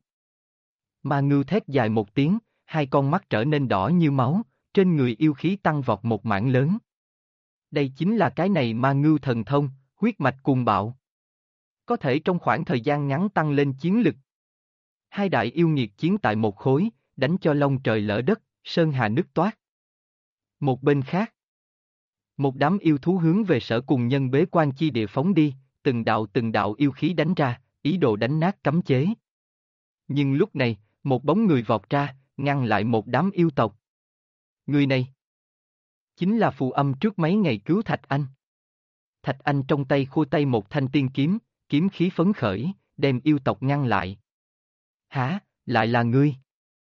[SPEAKER 1] Ma ngưu thét dài một tiếng, hai con mắt trở nên đỏ như máu, trên người yêu khí tăng vọt một mảng lớn. Đây chính là cái này Ma ngưu thần thông, huyết mạch cuồng bạo. Có thể trong khoảng thời gian ngắn tăng lên chiến lực. Hai đại yêu nghiệt chiến tại một khối, đánh cho long trời lỡ đất, sơn hà nứt toát. Một bên khác, một đám yêu thú hướng về Sở Cùng Nhân bế quan chi địa phóng đi, từng đạo yêu khí đánh ra, ý đồ đánh nát cấm chế. Nhưng lúc này, một bóng người vọt ra, ngăn lại một đám yêu tộc. Người này chính là Phù Âm trước mấy ngày cứu Thạch Anh. Thạch Anh trong tay khua tay một thanh tiên kiếm, kiếm khí phấn khởi, đem yêu tộc ngăn lại. Hả, lại là ngươi?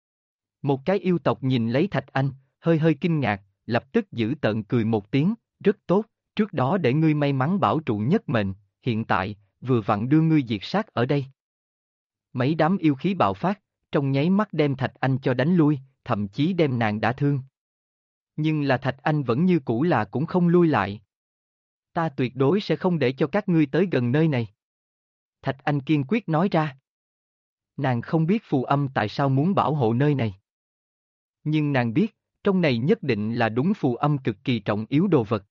[SPEAKER 1] Một cái yêu tộc nhìn lấy Thạch Anh, hơi hơi kinh ngạc, lập tức giữ tợn cười một tiếng, rất tốt, trước đó để ngươi may mắn bảo trụ nhất mệnh, hiện tại, vừa vặn đưa ngươi diệt sát ở đây. Mấy đám yêu khí bạo phát, trong nháy mắt đem Thạch Anh cho đánh lui, thậm chí đem nàng đả thương. Nhưng là Thạch Anh vẫn như cũ là cũng không lui lại. Ta tuyệt đối sẽ không để cho các ngươi tới gần nơi này. Thạch Anh kiên quyết nói ra. Nàng không biết Phù Âm tại sao muốn bảo hộ nơi này. Nhưng nàng biết, trong này nhất định là đúng Phù Âm cực kỳ trọng yếu đồ vật.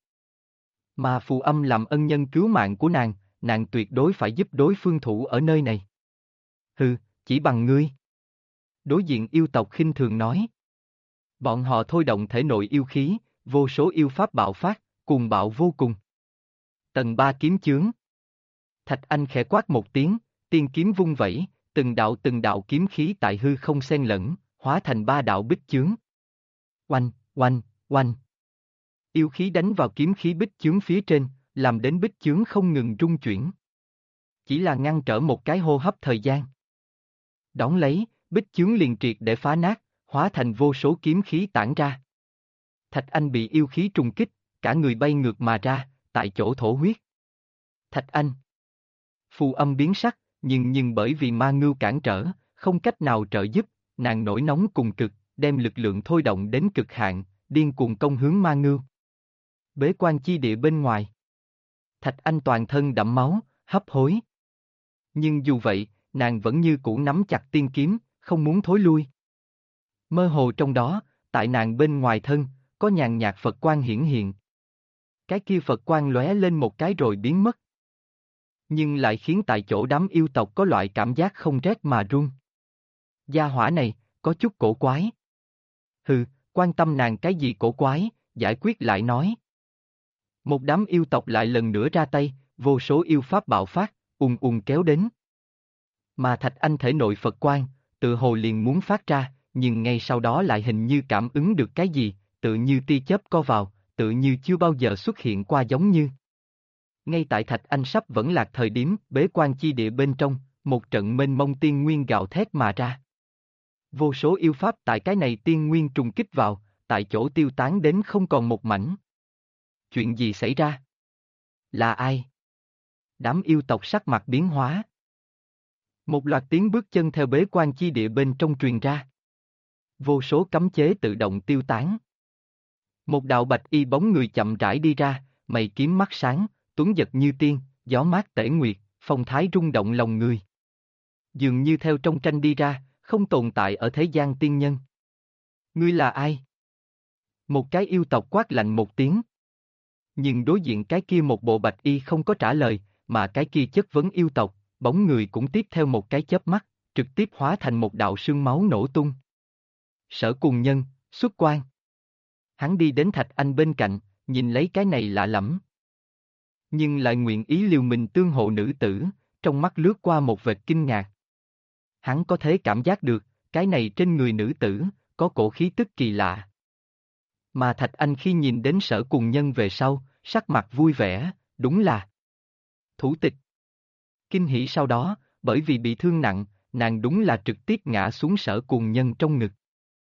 [SPEAKER 1] Mà Phù Âm làm ân nhân cứu mạng của nàng tuyệt đối phải giúp đối phương thủ ở nơi này. Hừ, chỉ bằng ngươi. Đối diện yêu tộc khinh thường nói. Bọn họ thôi động thể nội yêu khí, vô số yêu pháp bạo phát, cuồng bạo vô cùng. Tầng 3 kiếm chướng. Thạch Anh khẽ quát một tiếng, tiên kiếm vung vẩy, từng đạo kiếm khí tại hư không xen lẫn, hóa thành 3 đạo bích chướng. Oanh, oanh, oanh. Yêu khí đánh vào kiếm khí bích chướng phía trên, làm đến bích chướng không ngừng rung chuyển. Chỉ là ngăn trở một cái hô hấp thời gian. Đón lấy, bích chướng liền triệt để phá nát, hóa thành vô số kiếm khí tản ra. Thạch Anh bị yêu khí trùng kích, cả người bay ngược mà ra, tại chỗ thổ huyết. Thạch Anh. Phù Âm biến sắc, nhưng bởi vì ma ngưu cản trở, không cách nào trợ giúp, nàng nổi nóng cùng cực, đem lực lượng thôi động đến cực hạn, điên cuồng công hướng ma ngưu. Bế quan chi địa bên ngoài. Thạch Anh toàn thân đẫm máu, hấp hối. Nhưng dù vậy, nàng vẫn như cũ nắm chặt tiên kiếm, không muốn thối lui. Mơ hồ trong đó, tại nàng bên ngoài thân, có nhàn nhạt Phật quang hiển hiện. Cái kia Phật quang lóe lên một cái rồi biến mất. Nhưng lại khiến tại chỗ đám yêu tộc có loại cảm giác không rét mà run. Gia hỏa này, có chút cổ quái. Hừ, quan tâm nàng cái gì cổ quái, giải quyết lại nói. Một đám yêu tộc lại lần nữa ra tay, vô số yêu pháp bạo phát, kéo đến. Mà Thạch Anh thể nội Phật quang, tự hồ liền muốn phát ra, nhưng ngay sau đó lại hình như cảm ứng được cái gì, tự như tia chớp co vào, tự như chưa bao giờ xuất hiện qua giống như. Ngay tại Thạch Anh sắp vẫn lạc thời điểm, bế quan chi địa bên trong, một trận mênh mông tiên nguyên gào thét mà ra. Vô số yêu pháp tại cái này tiên nguyên trùng kích vào, tại chỗ tiêu tán đến không còn một mảnh. Chuyện gì xảy ra? Là ai? Đám yêu tộc sắc mặt biến hóa. Một loạt tiếng bước chân theo bế quan chi địa bên trong truyền ra. Vô số cấm chế tự động tiêu tán. Một đạo bạch y bóng người chậm rãi đi ra, mày kiếm mắt sáng, tuấn giật như tiên, gió mát tể nguyệt, phong thái rung động lòng người. Dường như theo trong tranh đi ra, không tồn tại ở thế gian tiên nhân. Ngươi là ai? Một cái yêu tộc quát lạnh một tiếng. Nhưng đối diện cái kia một bộ bạch y không có trả lời, mà cái kia chất vấn yêu tộc, bóng người cũng tiếp theo một cái chớp mắt, trực tiếp hóa thành một đạo sương máu nổ tung. Sở Cùng Nhân, xuất quan. Hắn đi đến Thạch Anh bên cạnh, nhìn lấy cái này lạ lẫm. Nhưng lại nguyện ý liều mình tương hộ nữ tử, trong mắt lướt qua một vệt kinh ngạc. Hắn có thể cảm giác được, cái này trên người nữ tử, có cổ khí tức kỳ lạ. Mà Thạch Anh khi nhìn đến Sở Cùng Nhân về sau, sắc mặt vui vẻ, đúng là thủ tịch. Kinh hỉ sau đó, bởi vì bị thương nặng, nàng đúng là trực tiếp ngã xuống Sở Cùng Nhân trong ngực.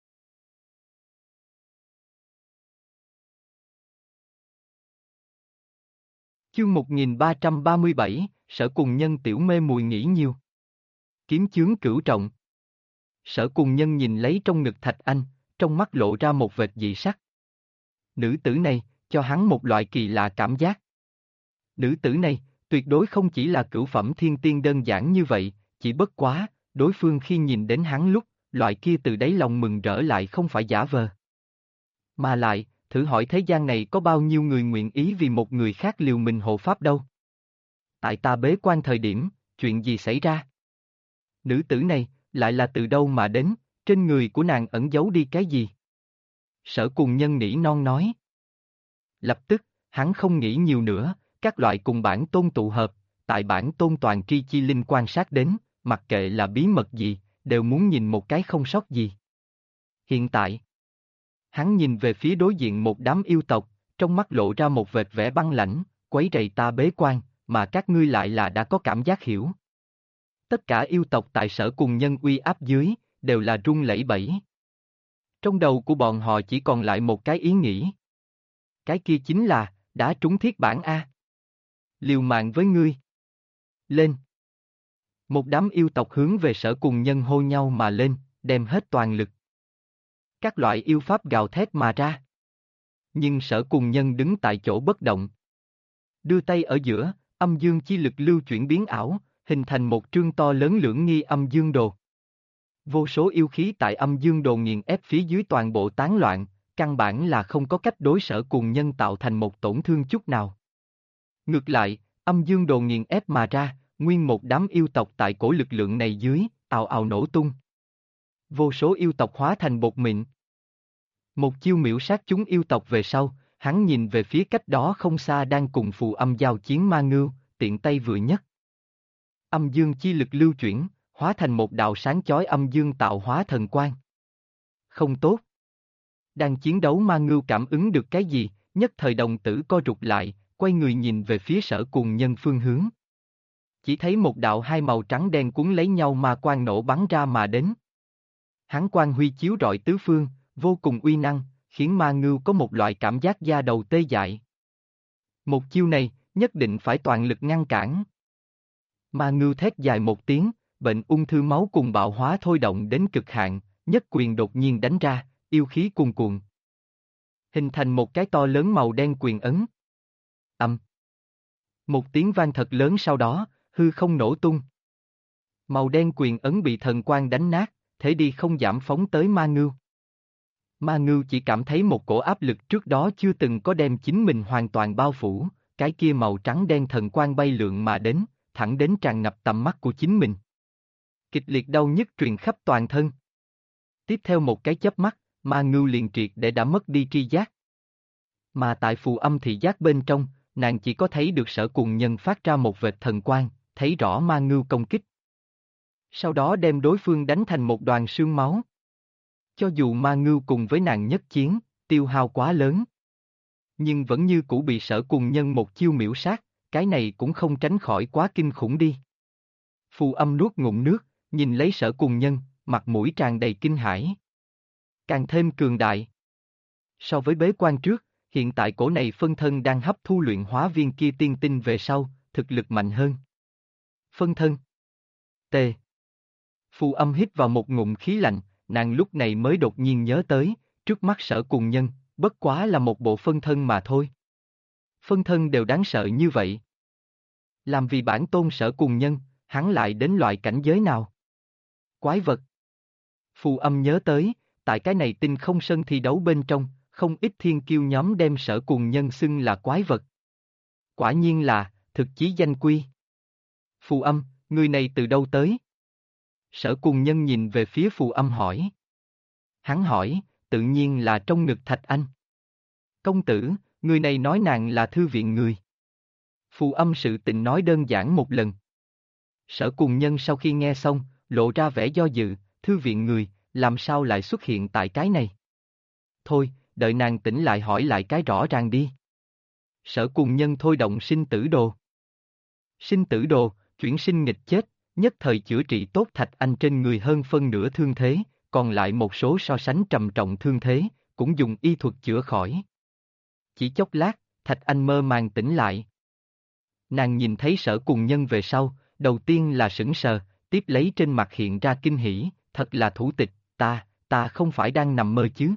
[SPEAKER 1] Chương 1337, Sở Cùng Nhân tiểu mê mùi nghĩ nhiều. Kiếm chướng cửu trọng. Sở Cùng Nhân nhìn lấy trong ngực Thạch Anh, trong mắt lộ ra một vệt dị sắc. Nữ tử này, cho hắn một loại kỳ lạ cảm giác. Nữ tử này, tuyệt đối không chỉ là cửu phẩm thiên tiên đơn giản như vậy, chỉ bất quá, đối phương khi nhìn đến hắn lúc, loại kia từ đáy lòng mừng rỡ lại không phải giả vờ. Mà lại, thử hỏi thế gian này có bao nhiêu người nguyện ý vì một người khác liều mình hộ pháp đâu? Tại ta bế quan thời điểm, chuyện gì xảy ra? Nữ tử này, lại là từ đâu mà đến, trên người của nàng ẩn giấu đi cái gì? Sở Cùng Nhân nỉ non nói. Lập tức, hắn không nghĩ nhiều nữa, các loại cùng bản tôn tụ hợp, tại bản tôn toàn tri chi linh quan sát đến, mặc kệ là bí mật gì, đều muốn nhìn một cái không sót gì. Hiện tại, hắn nhìn về phía đối diện một đám yêu tộc, trong mắt lộ ra một vệt vẻ băng lãnh, quấy rầy ta bế quan, mà các ngươi lại là đã có cảm giác hiểu. Tất cả yêu tộc tại Sở Cùng Nhân uy áp dưới, đều là run lẩy bẩy. Trong đầu của bọn họ chỉ còn lại một cái ý nghĩ. Cái kia chính là, đã trúng thiết bản A. Liều mạng với ngươi. Lên. Một đám yêu tộc hướng về Sở Cùng Nhân hô nhau mà lên, đem hết toàn lực. Các loại yêu pháp gào thét mà ra. Nhưng Sở Cùng Nhân đứng tại chỗ bất động. Đưa tay ở giữa, âm dương chi lực lưu chuyển biến ảo, hình thành một trương to lớn lưỡng nghi âm dương đồ. Vô số yêu khí tại âm dương đồ nghiền ép phía dưới toàn bộ tán loạn, căn bản là không có cách đối Sở Cùng Nhân tạo thành một tổn thương chút nào. Ngược lại, âm dương đồ nghiền ép mà ra, nguyên một đám yêu tộc tại cổ lực lượng này dưới, ào ào nổ tung. Vô số yêu tộc hóa thành bột mịn. Một chiêu miểu sát chúng yêu tộc về sau, hắn nhìn về phía cách đó không xa đang cùng phù âm giao chiến ma ngưu, tiện tay vừa nhất. Âm dương chi lực lưu chuyển, hóa thành một đạo sáng chói âm dương tạo hóa thần quang. Không tốt. Đang chiến đấu ma ngưu cảm ứng được cái gì, nhất thời đồng tử co rụt lại, quay người nhìn về phía Sở Cùng Nhân phương hướng. Chỉ thấy một đạo hai màu trắng đen cuốn lấy nhau ma quang nổ bắn ra mà đến. Hắn quang huy chiếu rọi tứ phương, vô cùng uy năng, khiến ma ngưu có một loại cảm giác da đầu tê dại. Một chiêu này, nhất định phải toàn lực ngăn cản. Ma ngưu thét dài một tiếng, bệnh ung thư máu cùng bạo hóa thôi động đến cực hạn, nhất quyền đột nhiên đánh ra, yêu khí cuồn cuộn. Hình thành một cái to lớn màu đen quyền ấn. Âm. Một tiếng vang thật lớn sau đó, hư không nổ tung. Màu đen quyền ấn bị thần quang đánh nát, thế đi không giảm phóng tới ma ngưu. Ma ngưu chỉ cảm thấy một cổ áp lực trước đó chưa từng có đem chính mình hoàn toàn bao phủ, cái kia màu trắng đen thần quang bay lượn mà đến, thẳng đến tràn ngập tầm mắt của chính mình. Kịch liệt đau nhức truyền khắp toàn thân. Tiếp theo một cái chớp mắt, ma ngưu liền triệt để đã mất đi tri giác. Mà tại phù âm thị giác bên trong, nàng chỉ có thấy được Sở Cùng Nhân phát ra một vệt thần quang, thấy rõ ma ngưu công kích. Sau đó đem đối phương đánh thành một đoàn sương máu. Cho dù ma ngưu cùng với nàng nhất chiến, tiêu hao quá lớn. Nhưng vẫn như cũ bị Sở Cùng Nhân một chiêu miểu sát, cái này cũng không tránh khỏi quá kinh khủng đi. Phù âm nuốt ngụm nước, nhìn lấy Sở Cùng Nhân, mặt mũi tràn đầy kinh hãi. Càng thêm cường đại. So với bế quan trước, hiện tại cổ này phân thân đang hấp thu luyện hóa viên kia tiên tinh về sau, thực lực mạnh hơn. Phân thân. T. Phù âm hít vào một ngụm khí lạnh, nàng lúc này mới đột nhiên nhớ tới, trước mắt Sở Cùng Nhân, bất quá là một bộ phân thân mà thôi. Phân thân đều đáng sợ như vậy. Làm vì bản tôn Sở Cùng Nhân, hắn lại đến loại cảnh giới nào? Quái vật. Phù âm nhớ tới, tại cái này tinh không sân thi đấu bên trong, không ít thiên kiêu nhóm đem Sở Cùng Nhân xưng là quái vật. Quả nhiên là, thực chí danh quy. Phù âm, người này từ đâu tới? Sở Cùng Nhân nhìn về phía phù âm hỏi. Hắn hỏi, tự nhiên là trong ngực Thạch Anh. Công tử, người này nói nàng là thư viện người. Phù âm sự tình nói đơn giản một lần. Sở Cùng Nhân sau khi nghe xong, lộ ra vẻ do dự, thư viện người, làm sao lại xuất hiện tại cái này? Thôi, đợi nàng tỉnh lại hỏi lại cái rõ ràng đi. Sở Cùng Nhân thôi động sinh tử đồ. Sinh tử đồ, chuyển sinh nghịch chết, nhất thời chữa trị tốt Thạch Anh trên người hơn phân nửa thương thế, còn lại một số so sánh trầm trọng thương thế, cũng dùng y thuật chữa khỏi. Chỉ chốc lát, Thạch Anh mơ màng tỉnh lại. Nàng nhìn thấy Sở Cùng Nhân về sau, đầu tiên là sững sờ, tiếp lấy trên mặt hiện ra kinh hỉ, thật là thủ tịch, ta không phải đang nằm mơ chứ.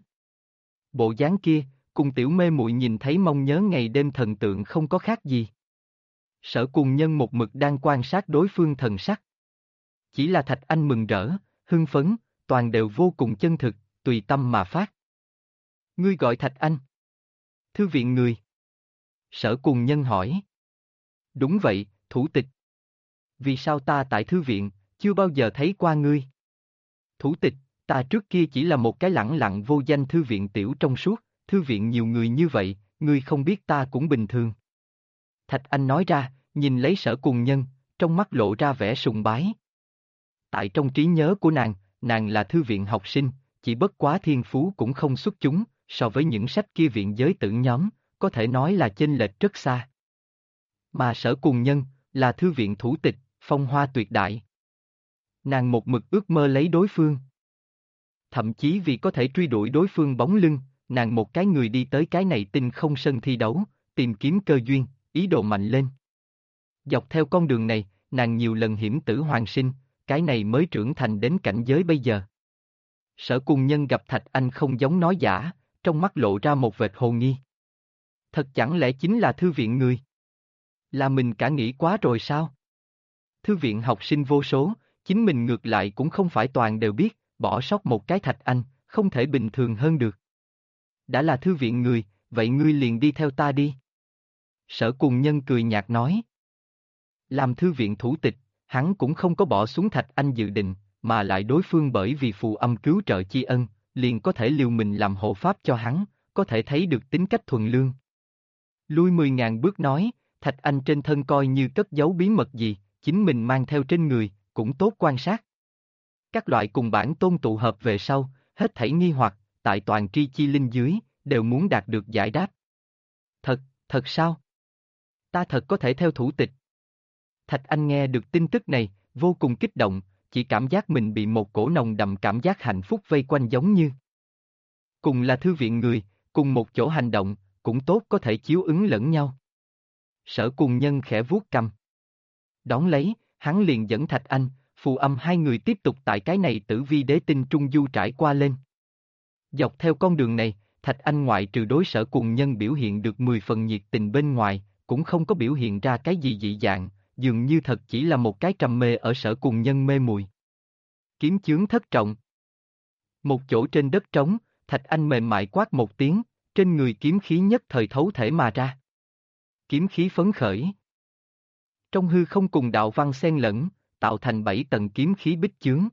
[SPEAKER 1] Bộ dáng kia, cùng tiểu mê muội nhìn thấy mong nhớ ngày đêm thần tượng không có khác gì. Sở Cùng Nhân một mực đang quan sát đối phương thần sắc. Chỉ là Thạch Anh mừng rỡ, hưng phấn, toàn đều vô cùng chân thực, tùy tâm mà phát. Ngươi gọi Thạch Anh? Thư viện người. Sở Cùng Nhân hỏi. Đúng vậy, thủ tịch. Vì sao ta tại thư viện, chưa bao giờ thấy qua ngươi? Thủ tịch, ta trước kia chỉ là một cái lẳng lặng vô danh thư viện tiểu trong suốt, thư viện nhiều người như vậy, ngươi không biết ta cũng bình thường. Thạch Anh nói ra, Nhìn lấy Sở Cùng Nhân, trong mắt lộ ra vẻ sùng bái. Tại trong trí nhớ của nàng là thư viện học sinh, chỉ bất quá thiên phú cũng không xuất chúng, so với những sách kia viện giới tử nhóm, có thể nói là chênh lệch rất xa. Mà Sở Cùng Nhân, là thư viện thủ tịch, phong hoa tuyệt đại. Nàng một mực ước mơ lấy đối phương. Thậm chí vì có thể truy đuổi đối phương bóng lưng, nàng một cái người đi tới cái này tinh không sân thi đấu, tìm kiếm cơ duyên, ý đồ mạnh lên. Dọc theo con đường này, nàng nhiều lần hiểm tử hoàn sinh, cái này mới trưởng thành đến cảnh giới bây giờ. Sở Cùng Nhân gặp Thạch Anh không giống nói giả, trong mắt lộ ra một vệt hồ nghi. Thật chẳng lẽ chính là thư viện người? Là mình cả nghĩ quá rồi sao? Thư viện học sinh vô số, chính mình ngược lại cũng không phải toàn đều biết, bỏ sót một cái Thạch Anh, không thể bình thường hơn được. Đã là thư viện người, vậy ngươi liền đi theo ta đi. Sở Cùng Nhân cười nhạt nói. Làm thư viện thủ tịch, hắn cũng không có bỏ xuống Thạch Anh dự định, mà lại đối phương bởi vì phù âm cứu trợ tri ân, liền có thể liều mình làm hộ pháp cho hắn, có thể thấy được tính cách thuần lương. Lui 10.000 bước nói, Thạch Anh trên thân coi như cất giấu bí mật gì, chính mình mang theo trên người, cũng tốt quan sát. Các loại cùng bản tôn tụ hợp về sau, hết thảy nghi hoặc, tại toàn tri chi linh dưới, đều muốn đạt được giải đáp. Thật sao? Ta thật có thể theo thủ tịch. Thạch Anh nghe được tin tức này, vô cùng kích động, chỉ cảm giác mình bị một cổ nồng đậm cảm giác hạnh phúc vây quanh giống như. Cùng là thư viện người, cùng một chỗ hành động, cũng tốt có thể chiếu ứng lẫn nhau. Sở Cùng Nhân khẽ vuốt cằm. Đón lấy, hắn liền dẫn Thạch Anh, phù âm hai người tiếp tục tại cái này tử vi đế tinh trung du trải qua lên. Dọc theo con đường này, Thạch Anh ngoại trừ đối Sở Cùng Nhân biểu hiện được 10 phần nhiệt tình bên ngoài, cũng không có biểu hiện ra cái gì dị dạng, dường như thật chỉ là một cái trầm mê ở Sở Cùng Nhân mê mùi. Kiếm chướng thất trọng. Một chỗ trên đất trống, Thạch Anh mềm mại quát một tiếng, trên người kiếm khí nhất thời thấu thể mà ra. Kiếm khí phấn khởi. Trong hư không cùng đạo văn xen lẫn, tạo thành 7 tầng kiếm khí bích chướng.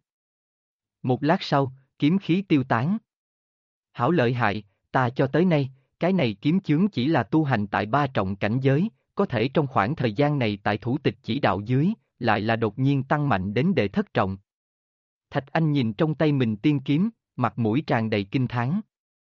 [SPEAKER 1] Một lát sau, kiếm khí tiêu tán. Hảo lợi hại, ta cho tới nay, cái này kiếm chướng chỉ là tu hành tại 3 trọng cảnh giới, có thể trong khoảng thời gian này tại thủ tịch chỉ đạo dưới, lại là đột nhiên tăng mạnh đến đệ thất trọng. Thạch Anh nhìn trong tay mình tiên kiếm, mặt mũi tràn đầy kinh thán.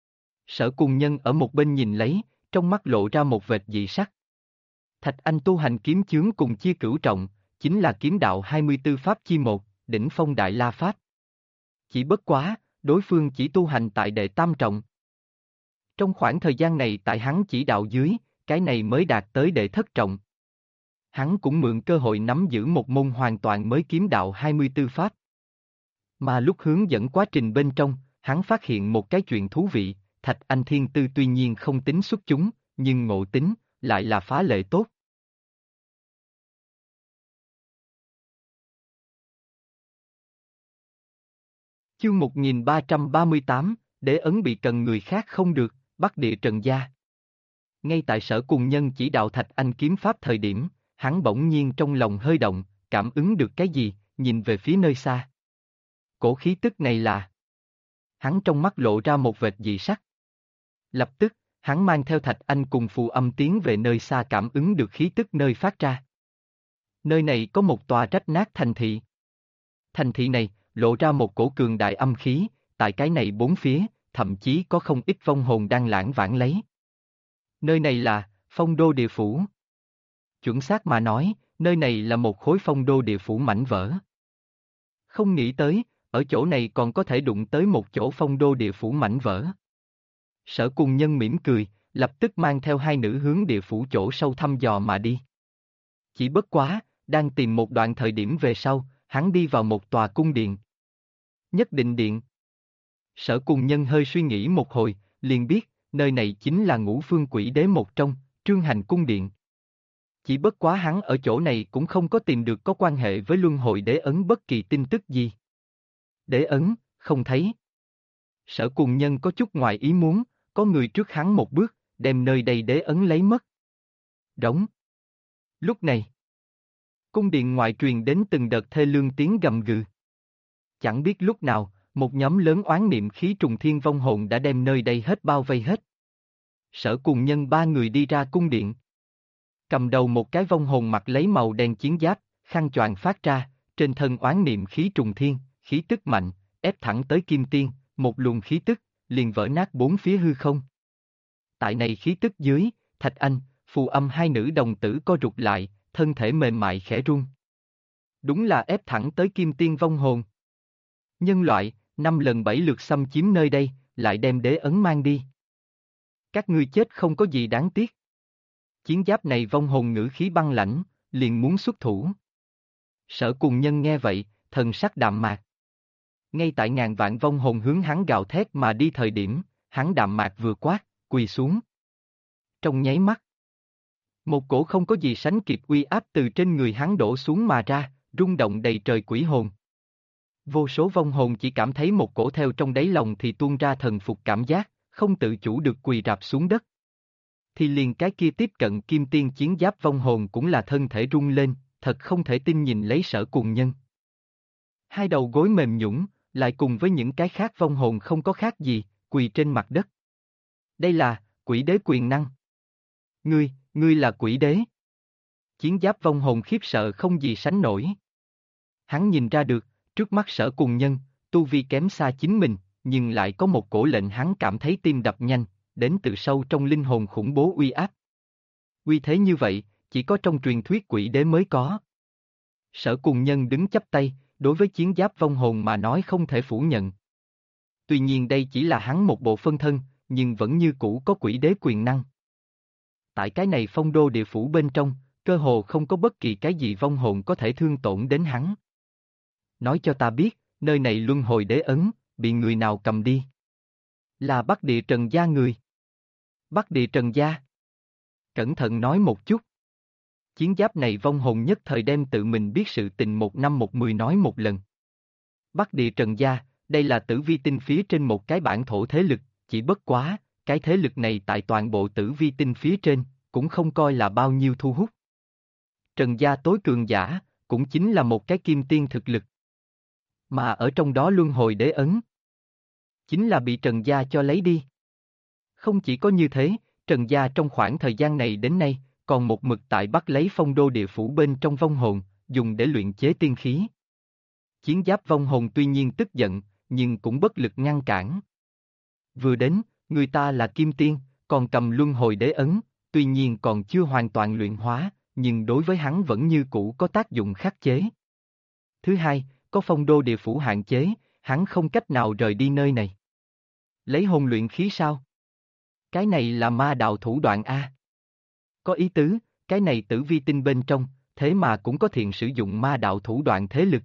[SPEAKER 1] Sở Cùng Nhân ở một bên nhìn lấy, trong mắt lộ ra một vệt dị sắc. Thạch Anh tu hành kiếm chướng cùng chia cửu trọng, chính là kiếm đạo 24 pháp chi một, đỉnh phong đại la pháp. Chỉ bất quá, đối phương chỉ tu hành tại đệ tam trọng. Trong khoảng thời gian này tại hắn chỉ đạo dưới, cái này mới đạt tới đệ thất trọng. Hắn cũng mượn cơ hội nắm giữ một môn hoàn toàn mới kiếm đạo 24 pháp. Mà lúc hướng dẫn quá trình bên trong, hắn phát hiện một cái chuyện thú vị, Thạch Anh thiên tư tuy nhiên không tính xuất chúng, nhưng ngộ tính, lại là phá lệ tốt. Chương 1338, Đế ấn bị cần người khác không được, Bắc Địa Trần Gia. Ngay tại Sở Cùng Nhân chỉ đạo Thạch Anh kiếm pháp thời điểm, hắn bỗng nhiên trong lòng hơi động, cảm ứng được cái gì, nhìn về phía nơi xa. Cổ khí tức này là... Hắn trong mắt lộ ra một vệt dị sắc. Lập tức, hắn mang theo Thạch Anh cùng phù âm tiến về nơi xa cảm ứng được khí tức nơi phát ra. Nơi này có một tòa rách nát thành thị. Thành thị này, lộ ra một cổ cường đại âm khí, tại cái này bốn phía, thậm chí có không ít vong hồn đang lãng vãng lấy. Nơi này là, Phong Đô Địa Phủ. Chuẩn xác mà nói, nơi này là một khối Phong Đô Địa Phủ mảnh vỡ. Không nghĩ tới, ở chỗ này còn có thể đụng tới một chỗ Phong Đô Địa Phủ mảnh vỡ. Sở Cùng Nhân mỉm cười, lập tức mang theo hai nữ hướng địa phủ chỗ sâu thăm dò mà đi. Chỉ bất quá, đang tìm một đoạn thời điểm về sau, hắn đi vào một tòa cung điện. Nhất Định Điện. Sở Cùng Nhân hơi suy nghĩ một hồi, liền biết, nơi này chính là Ngũ Phương Quỷ Đế một trong, Trương Hành Cung Điện. Chỉ bất quá hắn ở chỗ này cũng không có tìm được có quan hệ với Luân Hồi Đế ấn bất kỳ tin tức gì. Đế ấn, không thấy. Sở Cùng Nhân có chút ngoài ý muốn, có người trước hắn một bước, đem nơi đây đế ấn lấy mất. Đóng. Lúc này, cung điện ngoại truyền đến từng đợt thê lương tiếng gầm gừ. Chẳng biết lúc nào, một nhóm lớn oán niệm khí trùng thiên vong hồn đã đem nơi đây hết bao vây hết. Sở Cùng Nhân ba người đi ra cung điện. Cầm đầu một cái vong hồn mặc lấy màu đen chiến giáp, khăn choàng phát ra, trên thân oán niệm khí trùng thiên, khí tức mạnh, ép thẳng tới kim tiên, một luồng khí tức, liền vỡ nát bốn phía hư không. Tại này khí tức dưới, Thạch Anh, Phù Âm hai nữ đồng tử co rụt lại, thân thể mềm mại khẽ run. Đúng là ép thẳng tới kim tiên vong hồn. Nhân loại, 5 lần 7 lượt xâm chiếm nơi đây, lại đem đế ấn mang đi. Các ngươi chết không có gì đáng tiếc. Chiến giáp này vong hồn ngữ khí băng lãnh, liền muốn xuất thủ. Sở Cùng Nhân nghe vậy, thần sắc đạm mạc. Ngay tại ngàn vạn vong hồn hướng hắn gào thét mà đi thời điểm, hắn đạm mạc vừa quát, quỳ xuống. Trong nháy mắt, một cổ không có gì sánh kịp uy áp từ trên người hắn đổ xuống mà ra, rung động đầy trời quỷ hồn. Vô số vong hồn chỉ cảm thấy một cổ theo trong đáy lòng thì tuôn ra thần phục cảm giác, không tự chủ được quỳ rạp xuống đất. Thì liền cái kia tiếp cận kim tiên chiến giáp vong hồn cũng là thân thể rung lên, thật không thể tin nhìn lấy Sở Cùng Nhân. Hai đầu gối mềm nhũn, lại cùng với những cái khác vong hồn không có khác gì, quỳ trên mặt đất. Đây là quỷ đế quyền năng. Ngươi là quỷ đế. Chiến giáp vong hồn khiếp sợ không gì sánh nổi. Hắn nhìn ra được, trước mắt Sở Cùng Nhân, tu vi kém xa chính mình, nhưng lại có một cổ lệnh hắn cảm thấy tim đập nhanh, đến từ sâu trong linh hồn khủng bố uy áp. Uy thế như vậy, chỉ có trong truyền thuyết quỷ đế mới có. Sở Cùng Nhân đứng chắp tay, đối với chiến giáp vong hồn mà nói không thể phủ nhận. Tuy nhiên đây chỉ là hắn một bộ phân thân, nhưng vẫn như cũ có quỷ đế quyền năng. Tại cái này phong đô địa phủ bên trong, cơ hồ không có bất kỳ cái gì vong hồn có thể thương tổn đến hắn. Nói cho ta biết, nơi này luân hồi đế ấn, bị người nào cầm đi? Là Bắc Địa Trần gia người. Bắc Địa Trần gia. Cẩn thận nói một chút. Chiến giáp này vong hồn nhất thời đem tự mình biết sự tình 1 năm 1 10 nói một lần. Bắc Địa Trần gia, đây là Tử Vi Tinh phía trên một cái bản thổ thế lực, chỉ bất quá, cái thế lực này tại toàn bộ Tử Vi Tinh phía trên, cũng không coi là bao nhiêu thu hút. Trần gia tối cường giả, cũng chính là một cái kim tiên thực lực. Mà ở trong đó luân hồi đế ấn, chính là bị Trần gia cho lấy đi. Không chỉ có như thế, Trần gia trong khoảng thời gian này đến nay, còn một mực tại bắt lấy phong đô địa phủ bên trong vong hồn, dùng để luyện chế tiên khí. Chiến giáp vong hồn tuy nhiên tức giận, nhưng cũng bất lực ngăn cản. Vừa đến, người ta là kim tiên, còn cầm luân hồi đế ấn, tuy nhiên còn chưa hoàn toàn luyện hóa, nhưng đối với hắn vẫn như cũ có tác dụng khắc chế. Thứ hai, có phong đô địa phủ hạn chế, hắn không cách nào rời đi nơi này. Lấy hồn luyện khí sao? Cái này là ma đạo thủ đoạn A. Có ý tứ, cái này Tử Vi Tinh bên trong, thế mà cũng có thiện sử dụng ma đạo thủ đoạn thế lực.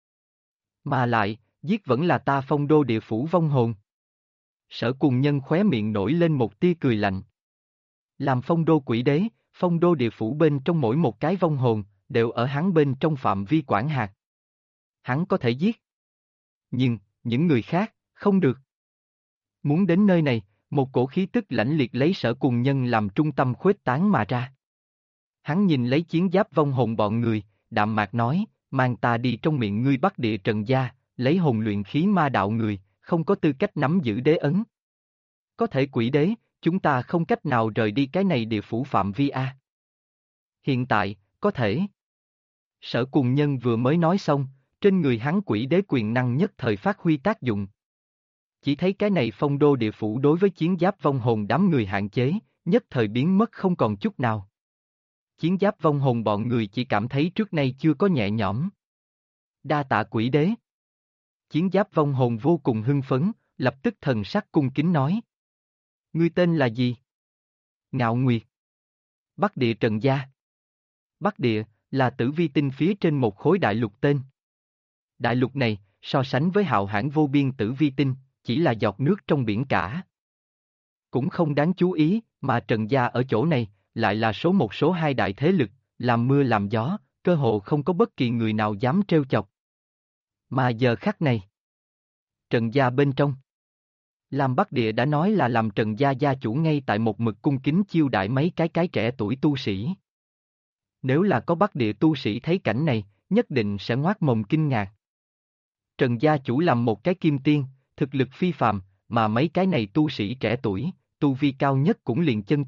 [SPEAKER 1] Mà lại, giết vẫn là ta phong đô địa phủ vong hồn. Sở Cùng Nhân khóe miệng nổi lên một tia cười lạnh. Làm phong đô quỷ đế, phong đô địa phủ bên trong mỗi một cái vong hồn, đều ở hắn bên trong phạm vi quản hạt. Hắn có thể giết. Nhưng, những người khác, không được. Muốn đến nơi này, một cổ khí tức lãnh liệt lấy Sở Cùng Nhân làm trung tâm khuếch tán mà ra. Hắn nhìn lấy chiến giáp vong hồn bọn người, đạm mạc nói, mang ta đi trong miệng ngươi Bắc Địa Trần gia, lấy hồn luyện khí ma đạo người, không có tư cách nắm giữ đế ấn. Có thể quỷ đế, chúng ta không cách nào rời đi cái này địa phủ phạm vi A. Hiện tại, có thể. Sở Cùng Nhân vừa mới nói xong, trên người hắn quỷ đế quyền năng nhất thời phát huy tác dụng. Chỉ thấy cái này phong đô địa phủ đối với chiến giáp vong hồn đám người hạn chế, nhất thời biến mất không còn chút nào. Chiến giáp vong hồn bọn người chỉ cảm thấy trước nay chưa có nhẹ nhõm. Đa tạ quỷ đế. Chiến giáp vong hồn vô cùng hưng phấn, lập tức thần sắc cung kính nói. Ngươi tên là gì? Ngạo Nguyệt. Bắc Địa Trần gia. Bắc Địa, là Tử Vi Tinh phía trên một khối đại lục tên. Đại lục này, so sánh với hạo hãn vô biên Tử Vi Tinh, chỉ là giọt nước trong biển cả. Cũng không đáng chú ý, mà Trần gia ở chỗ này, lại là số 2 đại thế lực, làm mưa làm gió, cơ hồ không có bất kỳ người nào dám trêu chọc. Mà giờ khắc này, Trần gia bên trong, làm Bắc Địa đã nói là làm Trần gia gia chủ ngay tại một mực cung kính chiêu đãi mấy cái trẻ tuổi tu sĩ. Nếu là có Bắc Địa tu sĩ thấy cảnh này, nhất định sẽ ngoác mồm kinh ngạc. Trần gia chủ làm một cái kim tiên, thực lực phi phàm, mà mấy cái này tu sĩ trẻ tuổi, tu vi cao nhất cũng liền chân tiên,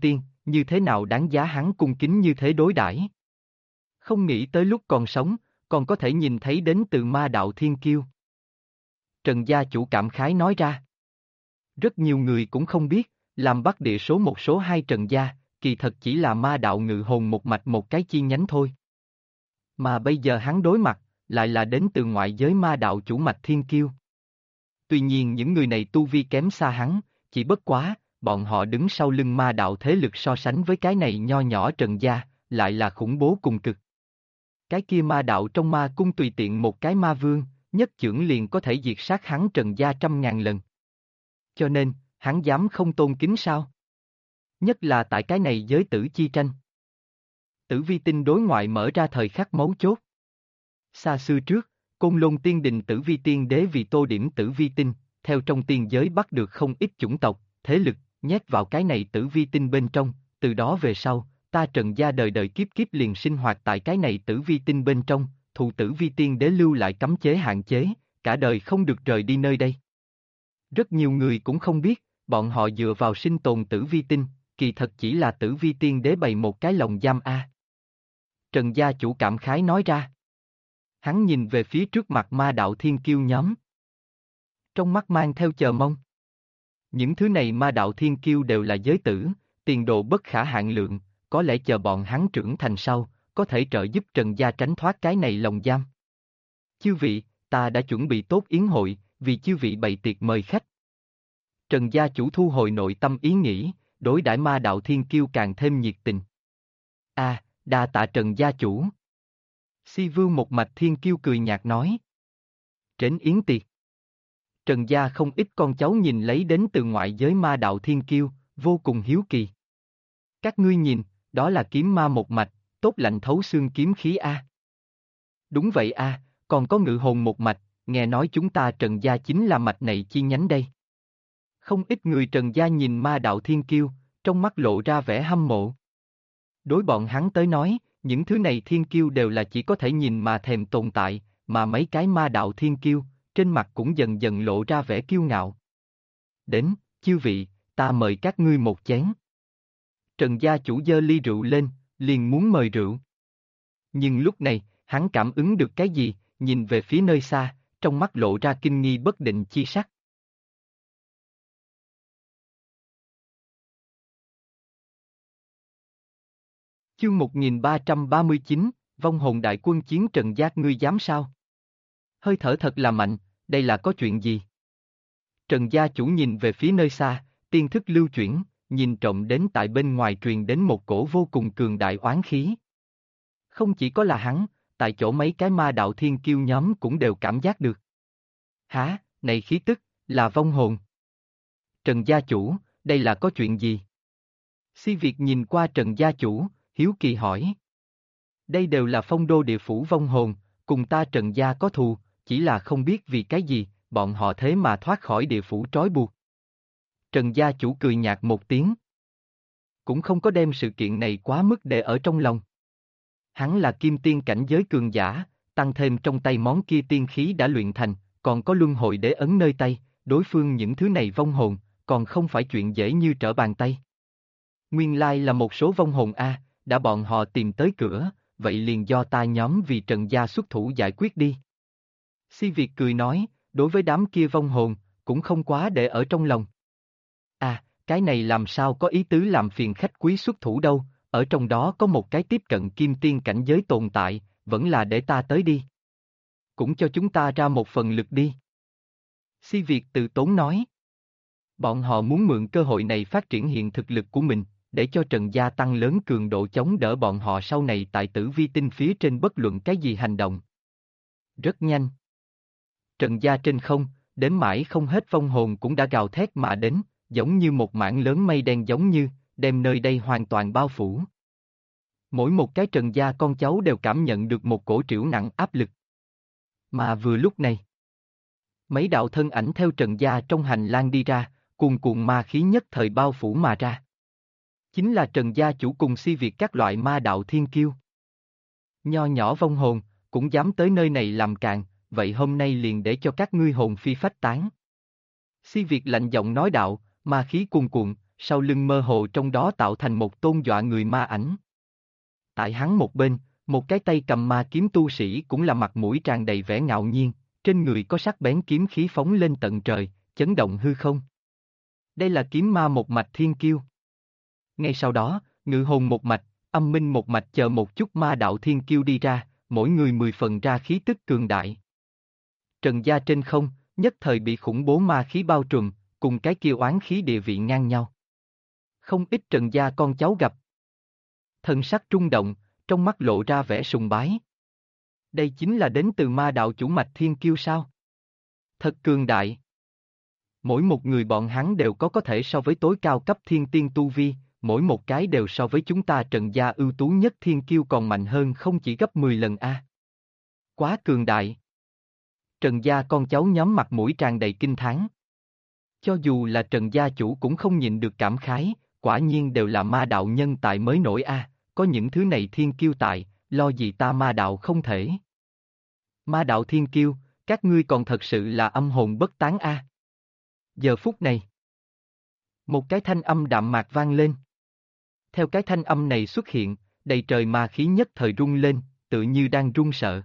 [SPEAKER 1] như thế nào đáng giá hắn cung kính như thế đối đãi. Không nghĩ tới lúc còn sống, còn có thể nhìn thấy đến từ ma đạo thiên kiêu. Trần gia chủ cảm khái nói ra. Rất nhiều người cũng không biết, làm Bắc địa số 1 số 2 Trần gia, kỳ thật chỉ là ma đạo ngự hồn một mạch một cái chi nhánh thôi. Mà bây giờ hắn đối mặt, lại là đến từ ngoại giới ma đạo chủ mạch thiên kiêu. Tuy nhiên những người này tu vi kém xa hắn, chỉ bất quá, bọn họ đứng sau lưng ma đạo thế lực so sánh với cái này nho nhỏ Trần gia, lại là khủng bố cùng cực. Cái kia ma đạo trong ma cung tùy tiện một cái ma vương, nhất chưởng liền có thể diệt sát hắn Trần gia 100.000 lần. Cho nên, hắn dám không tôn kính sao? Nhất là tại cái này giới tử chi tranh. Tử vi tinh đối ngoại mở ra thời khắc mấu chốt. Xa xưa trước, Côn Lôn Tiên Đình Tử Vi Tiên Đế vì tô điểm Tử Vi Tinh, theo trong tiên giới bắt được không ít chủng tộc, thế lực, nhét vào cái này Tử Vi Tinh bên trong, từ đó về sau, ta Trần gia đời đời kiếp kiếp liền sinh hoạt tại cái này Tử Vi Tinh bên trong, thụ Tử Vi Tiên Đế lưu lại cấm chế hạn chế, cả đời không được rời đi nơi đây. Rất nhiều người cũng không biết, bọn họ dựa vào sinh tồn Tử Vi Tinh, kỳ thật chỉ là Tử Vi Tiên Đế bày một cái lồng giam a. Trần gia chủ cảm khái nói ra. Hắn nhìn về phía trước mặt ma đạo thiên kiêu nhóm. Trong mắt mang theo chờ mong. Những thứ này ma đạo thiên kiêu đều là giới tử, tiền đồ bất khả hạn lượng, có lẽ chờ bọn hắn trưởng thành sau, có thể trợ giúp Trần gia tránh thoát cái này lồng giam. Chư vị, ta đã chuẩn bị tốt yến hội, vì chư vị bày tiệc mời khách. Trần gia chủ thu hồi nội tâm ý nghĩ, đối đãi ma đạo thiên kiêu càng thêm nhiệt tình. Đa tạ Trần gia chủ. Si Vương một mạch thiên kiêu cười nhạt nói. Trến yến tiệc. Trần gia không ít con cháu nhìn lấy đến từ ngoại giới ma đạo thiên kiêu, vô cùng hiếu kỳ. Các ngươi nhìn, đó là kiếm ma một mạch, tốt lạnh thấu xương kiếm khí a. Đúng vậy a, còn có ngự hồn một mạch, nghe nói chúng ta Trần gia chính là mạch này chi nhánh đây. Không ít người Trần gia nhìn ma đạo thiên kiêu, trong mắt lộ ra vẻ hâm mộ. Đối bọn hắn tới nói, những thứ này thiên kiêu đều là chỉ có thể nhìn mà thèm tồn tại, mà mấy cái ma đạo thiên kiêu, trên mặt cũng dần dần lộ ra vẻ kiêu ngạo. Đến, chư vị, ta mời các ngươi một chén. Trần gia chủ giơ ly rượu lên, liền muốn mời rượu. Nhưng lúc này, hắn cảm ứng được cái gì, nhìn về phía nơi xa, trong mắt lộ ra kinh nghi bất định chi sắc. Chương 1339, vong hồn đại quân chiến Trần Giác ngươi dám sao? Hơi thở thật là mạnh, đây là có chuyện gì? Trần gia chủ nhìn về phía nơi xa, tiên thức lưu chuyển, nhìn trộm đến tại bên ngoài truyền đến một cổ vô cùng cường đại oán khí. Không chỉ có là hắn, tại chỗ mấy cái ma đạo thiên kiêu nhóm cũng đều cảm giác được. Hả, này khí tức, là vong hồn. Trần gia chủ, đây là có chuyện gì? Si Việt nhìn qua Trần gia chủ, hiếu kỳ hỏi. Đây đều là phong đô địa phủ vong hồn, cùng ta Trần gia có thù, chỉ là không biết vì cái gì, bọn họ thế mà thoát khỏi địa phủ trói buộc. Trần gia chủ cười nhạt một tiếng. Cũng không có đem sự kiện này quá mức để ở trong lòng. Hắn là kim tiên cảnh giới cường giả, tăng thêm trong tay món kia tiên khí đã luyện thành, còn có luân hồi đế ấn nơi tay, đối phương những thứ này vong hồn, còn không phải chuyện dễ như trở bàn tay. Nguyên lai là một số vong hồn a, đã bọn họ tìm tới cửa, vậy liền do ta nhóm vì Trần gia xuất thủ giải quyết đi. Si Việt cười nói, đối với đám kia vong hồn, cũng không quá để ở trong lòng. Cái này làm sao có ý tứ làm phiền khách quý xuất thủ đâu, ở trong đó có một cái tiếp cận kim tiên cảnh giới tồn tại, vẫn là để ta tới đi. Cũng cho chúng ta ra một phần lực đi. Si Việt từ tốn nói. Bọn họ muốn mượn cơ hội này phát triển hiện thực lực của mình, để cho Trần gia tăng lớn cường độ chống đỡ bọn họ sau này tại Tử Vi Tinh phía trên bất luận cái gì hành động. Rất nhanh. Trần gia trên không, đến mãi không hết vong hồn cũng đã gào thét mà đến, giống như một mảng lớn mây đen giống như, đem nơi đây hoàn toàn bao phủ. Mỗi một cái Trần gia con cháu đều cảm nhận được một cổ trĩu nặng áp lực. Mà vừa lúc này, mấy đạo thân ảnh theo Trần gia trong hành lang đi ra, cuồn cuộn ma khí nhất thời bao phủ mà ra. Chính là Trần gia chủ cùng Si Việt các loại ma đạo thiên kiêu. Nho nhỏ vong hồn, cũng dám tới nơi này làm càn, vậy hôm nay liền để cho các ngươi hồn phi phách tán. Si Việt lạnh giọng nói đạo, ma khí cuồn cuộn, sau lưng mơ hồ trong đó tạo thành một tôn dọa người ma ảnh. Tại hắn một bên, một cái tay cầm ma kiếm tu sĩ cũng là mặt mũi tràn đầy vẻ ngạo nhiên, trên người có sắc bén kiếm khí phóng lên tận trời, chấn động hư không. Đây là kiếm ma một mạch thiên kiêu. Ngay sau đó, ngự hồn một mạch, âm minh một mạch chờ một chút ma đạo thiên kiêu đi ra, mỗi người 10 phần ra khí tức cường đại. Trần gia trên không, nhất thời bị khủng bố ma khí bao trùm, cùng cái kia oán khí địa vị ngang nhau. Không ít Trần gia con cháu gặp. Thần sắc rung động, trong mắt lộ ra vẻ sùng bái. Đây chính là đến từ ma đạo chủ mạch thiên kiêu sao? Thật cường đại. Mỗi một người bọn hắn đều có thể so với tối cao cấp thiên tiên tu vi, mỗi một cái đều so với chúng ta Trần gia ưu tú nhất thiên kiêu còn mạnh hơn không chỉ gấp 10 lần a. Quá cường đại. Trần gia con cháu nhóm mặt mũi tràn đầy kinh thán. Cho dù là Trần gia chủ cũng không nhịn được cảm khái, quả nhiên đều là ma đạo nhân tài mới nổi a, có những thứ này thiên kiêu tại, lo gì ta ma đạo không thể. Ma đạo thiên kiêu, các ngươi còn thật sự là âm hồn bất tán a. Giờ phút này, một cái thanh âm đạm mạc vang lên. Theo cái thanh âm này xuất hiện, đầy trời ma khí nhất thời rung lên, tự như đang run sợ.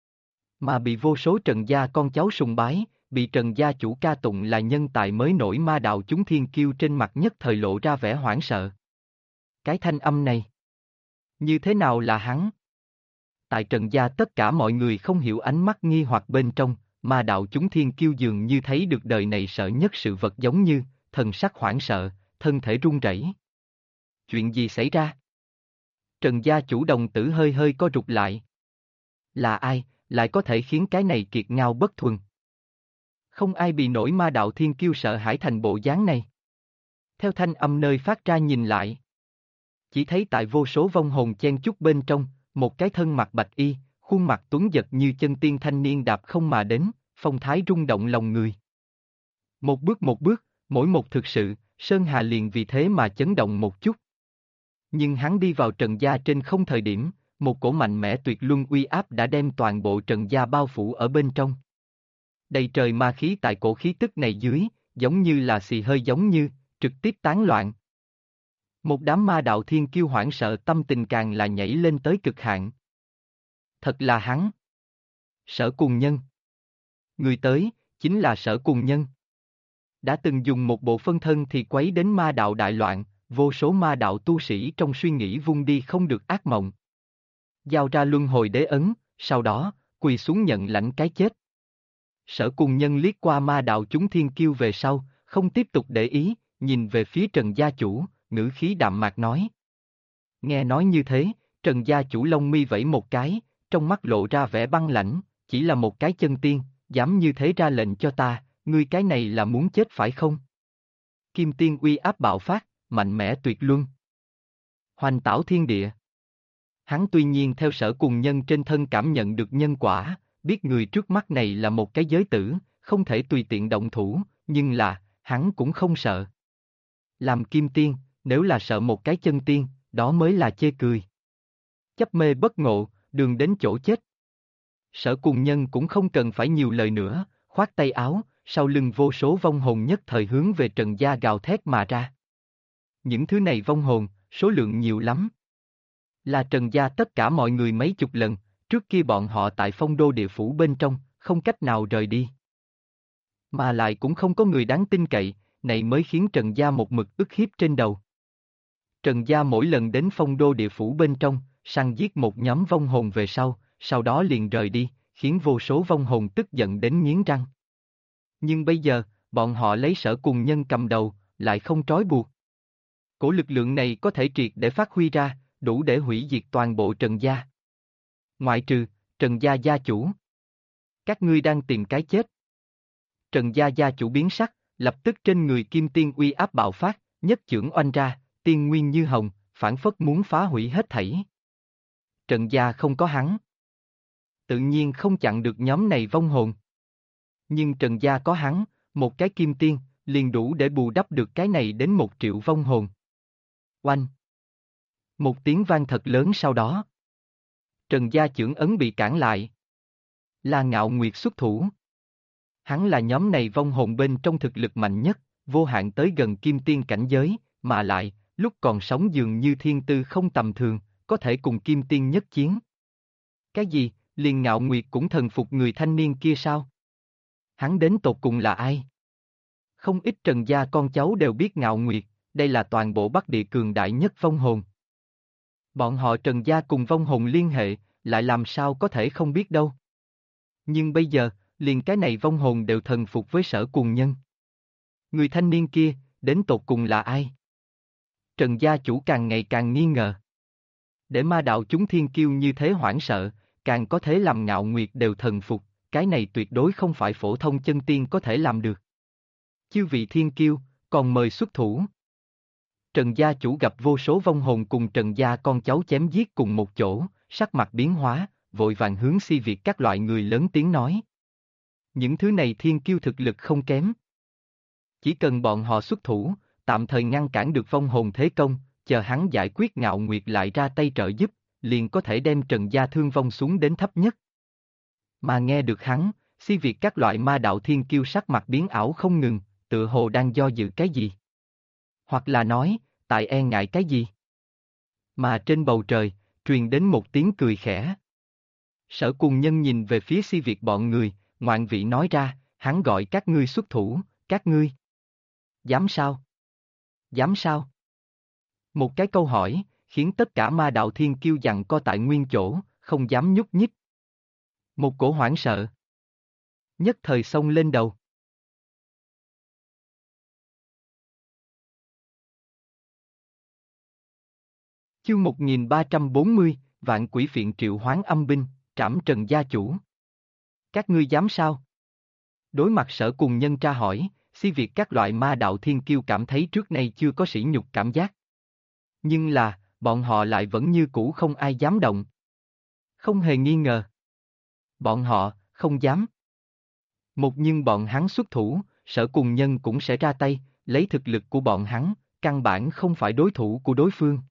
[SPEAKER 1] Mà bị vô số Trần gia con cháu sùng bái, bị Trần gia chủ ca tụng là nhân tài mới nổi ma đạo chúng thiên kiêu trên mặt nhất thời lộ ra vẻ hoảng sợ. Cái thanh âm này, như thế nào là hắn? Tại Trần gia tất cả mọi người không hiểu ánh mắt nghi hoặc bên trong, ma đạo chúng thiên kiêu dường như thấy được đời này sợ nhất sự vật giống như, thần sắc hoảng sợ, thân thể run rẩy. Chuyện gì xảy ra? Trần gia chủ đồng tử hơi hơi co rụt lại. Là ai, lại có thể khiến cái này kiệt ngao bất thuần? Không ai bị nổi ma đạo thiên kiêu sợ hãi thành bộ dáng này. Theo thanh âm nơi phát ra nhìn lại. Chỉ thấy tại vô số vong hồn chen chúc bên trong, một cái thân mặc bạch y, khuôn mặt tuấn giật như chân tiên thanh niên đạp không mà đến, phong thái rung động lòng người. Một bước, mỗi một thực sự, Sơn Hà liền vì thế mà chấn động một chút. Nhưng hắn đi vào Trần gia trên không thời điểm, một cổ mạnh mẽ tuyệt luân uy áp đã đem toàn bộ Trần gia bao phủ ở bên trong. Đầy trời ma khí tại cổ khí tức này dưới, giống như là xì hơi giống như, trực tiếp tán loạn. Một đám ma đạo thiên kiêu hoảng sợ tâm tình càng là nhảy lên tới cực hạn. Thật là hắn. Sở Cùng Nhân. Người tới, chính là Sở Cùng Nhân. Đã từng dùng một bộ phân thân thì quấy đến ma đạo đại loạn, vô số ma đạo tu sĩ trong suy nghĩ vung đi không được ác mộng. Giao ra luân hồi đế ấn, sau đó, quỳ xuống nhận lãnh cái chết. Sở Cùng Nhân liếc qua ma đạo chúng thiên kiêu về sau, không tiếp tục để ý, nhìn về phía Trần gia chủ, ngữ khí đạm mạc nói. Nghe nói như thế, Trần gia chủ lông mi vẫy một cái, trong mắt lộ ra vẻ băng lãnh, chỉ là một cái chân tiên, dám như thế ra lệnh cho ta, ngươi cái này là muốn chết phải không? Kim tiên uy áp bạo phát, mạnh mẽ tuyệt luân. Hoành tảo thiên địa. Hắn tuy nhiên theo Sở Cùng Nhân trên thân cảm nhận được nhân quả, biết người trước mắt này là một cái giới tử, không thể tùy tiện động thủ, nhưng là, hắn cũng không sợ. Làm kim tiên, nếu là sợ một cái chân tiên, đó mới là chê cười. Chấp mê bất ngộ, đường đến chỗ chết. Sở Cùng Nhân cũng không cần phải nhiều lời nữa, khoát tay áo, sau lưng vô số vong hồn nhất thời hướng về Trần gia gào thét mà ra. Những thứ này vong hồn, số lượng nhiều lắm. Là Trần gia tất cả mọi người mấy chục lần, trước kia bọn họ tại Phong Đô địa phủ bên trong, không cách nào rời đi. Mà lại cũng không có người đáng tin cậy, này mới khiến Trần gia một mực ức hiếp trên đầu. Trần gia mỗi lần đến Phong Đô địa phủ bên trong, săn giết một nhóm vong hồn về sau đó liền rời đi, khiến vô số vong hồn tức giận đến nghiến răng. Nhưng bây giờ, bọn họ lấy Sở Cùng Nhân cầm đầu, lại không trói buộc. Cổ lực lượng này có thể triệt để phát huy ra, đủ để hủy diệt toàn bộ Trần gia. Ngoại trừ, Trần gia gia chủ. Các ngươi đang tìm cái chết. Trần gia gia chủ biến sắc, lập tức trên người kim tiên uy áp bạo phát, nhất chưởng oanh ra, tiên nguyên như hồng, phảng phất muốn phá hủy hết thảy. Trần gia không có hắn. Tự nhiên không chặn được nhóm này vong hồn. Nhưng Trần gia có hắn, một cái kim tiên, liền đủ để bù đắp được cái này đến 1 triệu vong hồn. Oanh! Một tiếng vang thật lớn sau đó. Trần gia chưởng ấn bị cản lại. Là Ngạo Nguyệt xuất thủ. Hắn là nhóm này vong hồn bên trong thực lực mạnh nhất, vô hạn tới gần kim tiên cảnh giới, mà lại, lúc còn sống dường như thiên tư không tầm thường, có thể cùng Kim Tiên nhất chiến. Cái gì, liền Ngạo Nguyệt cũng thần phục người thanh niên kia sao? Hắn đến tột cùng là ai? Không ít Trần gia con cháu đều biết Ngạo Nguyệt, đây là toàn bộ Bắc Địa cường đại nhất vong hồn. Bọn họ Trần gia cùng vong hồn liên hệ, lại làm sao có thể không biết đâu. Nhưng bây giờ, liền cái này vong hồn đều thần phục với Sở Cuồng Nhân. Người thanh niên kia, đến tột cùng là ai? Trần gia chủ càng ngày càng nghi ngờ. Để ma đạo chúng thiên kiêu như thế hoảng sợ, càng có thể làm Ngạo Nguyệt đều thần phục, cái này tuyệt đối không phải phổ thông chân tiên có thể làm được. Chư vị thiên kiêu, còn mời xuất thủ. Trần gia chủ gặp vô số vong hồn cùng Trần gia con cháu chém giết cùng một chỗ, sắc mặt biến hóa, vội vàng hướng Si Việt các loại người lớn tiếng nói. Những thứ này thiên kiêu thực lực không kém. Chỉ cần bọn họ xuất thủ, tạm thời ngăn cản được vong hồn thế công, chờ hắn giải quyết Ngạo Nguyệt lại ra tay trợ giúp, liền có thể đem Trần gia thương vong xuống đến thấp nhất. Mà nghe được hắn, Si Việt các loại ma đạo thiên kiêu sắc mặt biến ảo không ngừng, tựa hồ đang do dự cái gì. Hoặc là nói, tại e ngại cái gì. Mà trên bầu trời, truyền đến một tiếng cười khẽ. Sở Cuồng Nhân nhìn về phía Si Việt bọn người, ngoạn vị nói ra, hắn gọi các ngươi xuất thủ, các ngươi. Dám sao? Dám sao? Một cái câu hỏi, khiến tất cả ma đạo thiên kiêu giằng co tại nguyên chỗ, không dám nhúc nhích. Một cổ hoảng sợ. Nhất thời xông lên đầu. Chương 1340, Vạn Quỷ Phiện triệu hoán âm binh, trảm Trần gia chủ. Các ngươi dám sao? Đối mặt Sở Cuồng Nhân tra hỏi, Si Việt các loại ma đạo thiên kiêu cảm thấy trước nay chưa có sỉ nhục cảm giác. Nhưng là, bọn họ lại vẫn như cũ không ai dám động. Không hề nghi ngờ. Bọn họ, không dám. Một nhưng bọn hắn xuất thủ, Sở Cuồng Nhân cũng sẽ ra tay, lấy thực lực của bọn hắn, căn bản không phải đối thủ của đối phương.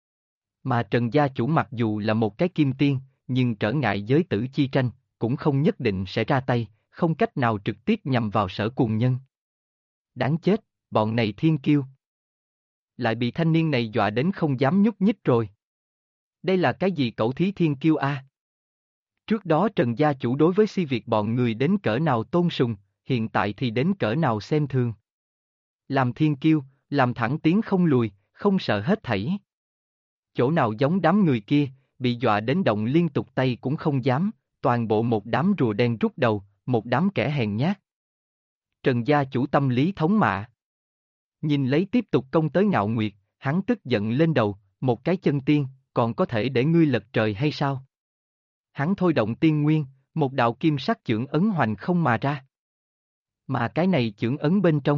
[SPEAKER 1] Mà Trần gia chủ mặc dù là một cái kim tiên, nhưng trở ngại giới tử chi tranh, cũng không nhất định sẽ ra tay, không cách nào trực tiếp nhằm vào Sở Cuồng Nhân. Đáng chết, bọn này thiên kiêu. Lại bị thanh niên này dọa đến không dám nhúc nhích rồi. Đây là cái gì cẩu thí thiên kiêu a? Trước đó Trần gia chủ đối với Si Việt bọn người đến cỡ nào tôn sùng, hiện tại thì đến cỡ nào xem thường. Làm thiên kiêu, làm thẳng tiến không lùi, không sợ hết thảy. Chỗ nào giống đám người kia, bị dọa đến động liên tục tay cũng không dám, toàn bộ một đám rùa đen rút đầu, một đám kẻ hèn nhát. Trần gia chủ tâm lý thống mạ. Nhìn lấy tiếp tục công tới Ngạo Nguyệt, hắn tức giận lên đầu, một cái chân tiên, còn có thể để ngươi lật trời hay sao? Hắn thôi động tiên nguyên, một đạo kim sắc chưởng ấn hoành không mà ra. Mà cái này chưởng ấn bên trong,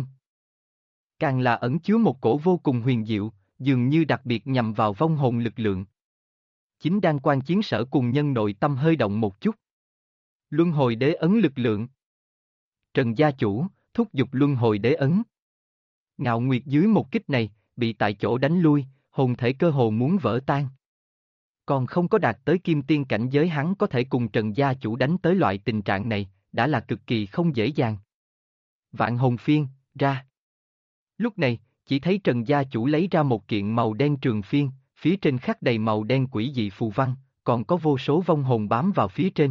[SPEAKER 1] càng là ẩn chứa một cổ vô cùng huyền diệu, dường như đặc biệt nhằm vào vong hồn lực lượng. Chính đang quan chiến Sở Cuồng Nhân nội tâm hơi động một chút. Luân hồi đế ấn lực lượng. Trần gia chủ, thúc giục luân hồi đế ấn. Ngạo Nguyệt dưới một kích này, bị tại chỗ đánh lui, hồn thể cơ hồ muốn vỡ tan. Còn không có đạt tới kim tiên cảnh giới hắn có thể cùng Trần gia chủ đánh tới loại tình trạng này, đã là cực kỳ không dễ dàng. Vạn hồn phiên, ra. Lúc này, chỉ thấy Trần gia chủ lấy ra một kiện màu đen trường phiên, phía trên khắc đầy màu đen quỷ dị phù văn, còn có vô số vong hồn bám vào phía trên.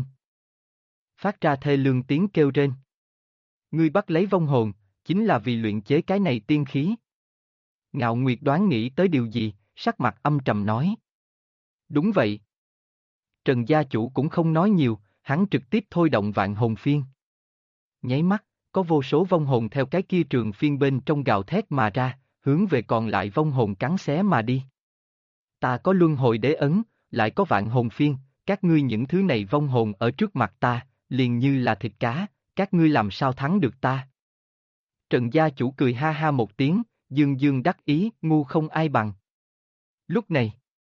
[SPEAKER 1] Phát ra thê lương tiếng kêu rên. Ngươi bắt lấy vong hồn, chính là vì luyện chế cái này tiên khí. Ngạo Nguyệt đoán nghĩ tới điều gì, sắc mặt âm trầm nói. Đúng vậy. Trần gia chủ cũng không nói nhiều, hắn trực tiếp thôi động vạn hồn phiên. Nháy mắt, có vô số vong hồn theo cái kia trường phiên bên trong gào thét mà ra, hướng về còn lại vong hồn cắn xé mà đi. Ta có luân hồi đế ấn, lại có vạn hồn phiên, các ngươi những thứ này vong hồn ở trước mặt ta, liền như là thịt cá, các ngươi làm sao thắng được ta? Trần gia chủ cười ha ha một tiếng, dương dương đắc ý, ngu không ai bằng. Lúc này,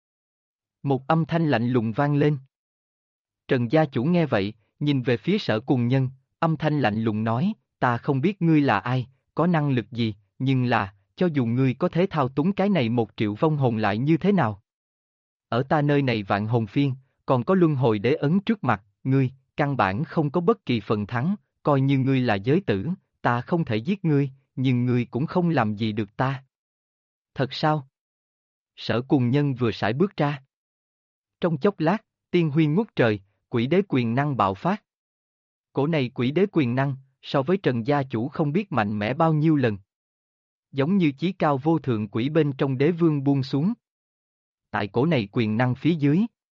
[SPEAKER 1] một âm thanh lạnh lùng vang lên. Trần gia chủ nghe vậy, nhìn về phía Sở Cuồng Nhân, âm thanh lạnh lùng nói, ta không biết ngươi là ai, có năng lực gì, nhưng là, cho dù ngươi có thể thao túng cái này 1 triệu vong hồn lại như thế nào? Ở ta nơi này vạn hồn phiên, còn có luân hồi đế ấn trước mặt, ngươi, căn bản không có bất kỳ phần thắng, coi như ngươi là giới tử, ta không thể giết ngươi, nhưng ngươi cũng không làm gì được ta. Thật sao? Sở Cùng Nhân vừa sải bước ra. Trong chốc lát, tiên huy ngút trời, quỷ đế quyền năng bạo phát. Cổ này quỷ đế quyền năng, so với Trần gia chủ không biết mạnh mẽ bao nhiêu lần. Giống như chí cao vô thượng quỷ bên trong đế vương buông xuống. Tại cổ này quyền năng phía dưới.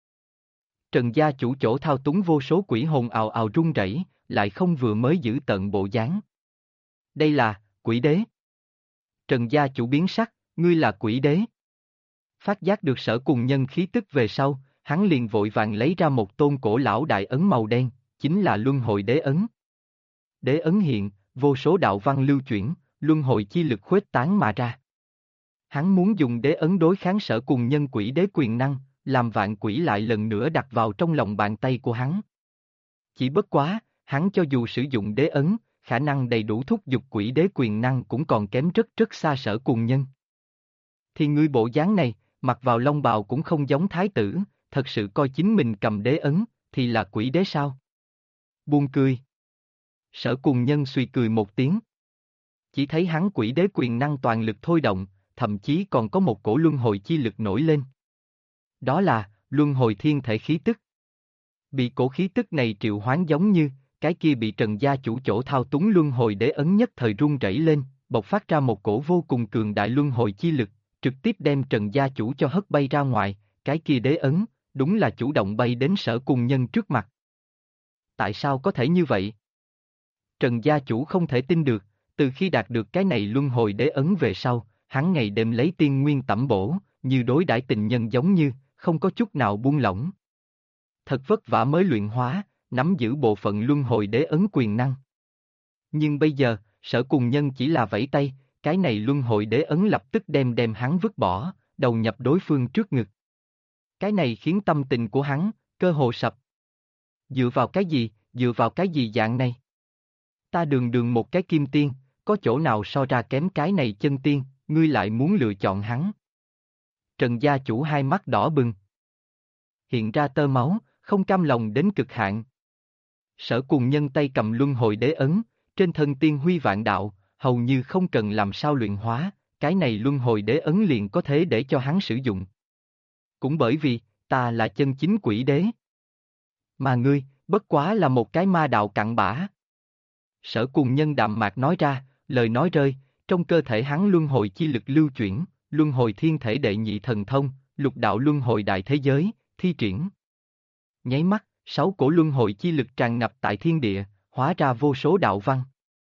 [SPEAKER 1] Trần gia chủ chỗ thao túng vô số quỷ hồn ào ào rung rẩy, lại không vừa mới giữ tận bộ dáng. Đây là, quỷ đế. Trần gia chủ biến sắc, ngươi là quỷ đế. Phát giác được Sở Cùng Nhân khí tức về sau, hắn liền vội vàng lấy ra một tôn cổ lão đại ấn màu đen, chính là luân hồi đế ấn. Đế ấn hiện, vô số đạo văn lưu chuyển, luân hồi chi lực khuếch tán mà ra. Hắn muốn dùng đế ấn đối kháng Sở Cùng Nhân quỷ đế quyền năng, làm vạn quỷ lại lần nữa đặt vào trong lòng bàn tay của hắn. Chỉ bất quá, hắn cho dù sử dụng đế ấn, khả năng đầy đủ thúc giục quỷ đế quyền năng cũng còn kém rất rất xa Sở Cùng Nhân. Thì ngươi bộ dáng này, mặc vào long bào cũng không giống thái tử, thật sự coi chính mình cầm đế ấn, thì là quỷ đế sao? Buông cười. Sở Cùng Nhân suy cười một tiếng. Chỉ thấy hắn quỷ đế quyền năng toàn lực thôi động, thậm chí còn có một cổ luân hồi chi lực nổi lên. Đó là, luân hồi thiên thể khí tức. Bị cổ khí tức này triệu hoán giống như, cái kia bị Trần gia chủ chỗ thao túng luân hồi đế ấn nhất thời rung rẩy lên, bộc phát ra một cổ vô cùng cường đại luân hồi chi lực, trực tiếp đem Trần gia chủ cho hất bay ra ngoài, cái kia đế ấn, đúng là chủ động bay đến Sở Cùng Nhân trước mặt. Tại sao có thể như vậy? Trần gia chủ không thể tin được, từ khi đạt được cái này luân hồi đế ấn về sau, hắn ngày đêm lấy tiên nguyên tẩm bổ, như đối đãi tình nhân giống như, không có chút nào buông lỏng. Thật vất vả mới luyện hóa, nắm giữ bộ phận luân hồi đế ấn quyền năng. Nhưng bây giờ, Sở Cùng Nhân chỉ là vẫy tay, cái này luân hồi đế ấn lập tức đem hắn vứt bỏ, đầu nhập đối phương trước ngực. Cái này khiến tâm tình của hắn, cơ hồ sập. Dựa vào cái gì dạng này? Ta đường đường một cái kim tiên, có chỗ nào so ra kém cái này chân tiên, ngươi lại muốn lựa chọn hắn. Trần gia chủ hai mắt đỏ bừng. Hiện ra tơ máu, không cam lòng đến cực hạn. Sở Cùng Nhân tay cầm luân hồi đế ấn, trên thân tiên huy vạn đạo, hầu như không cần làm sao luyện hóa, cái này luân hồi đế ấn liền có thể để cho hắn sử dụng. Cũng bởi vì, ta là chân chính quỷ đế. Mà ngươi, bất quá là một cái ma đạo cặn bã. Sở Cùng Nhân đạm mạc nói ra, lời nói rơi, trong cơ thể hắn luân hồi chi lực lưu chuyển, luân hồi thiên thể đệ nhị thần thông, lục đạo luân hồi đại thế giới, thi triển. Nháy mắt, 6 cổ luân hồi chi lực tràn ngập tại thiên địa, hóa ra vô số đạo văn.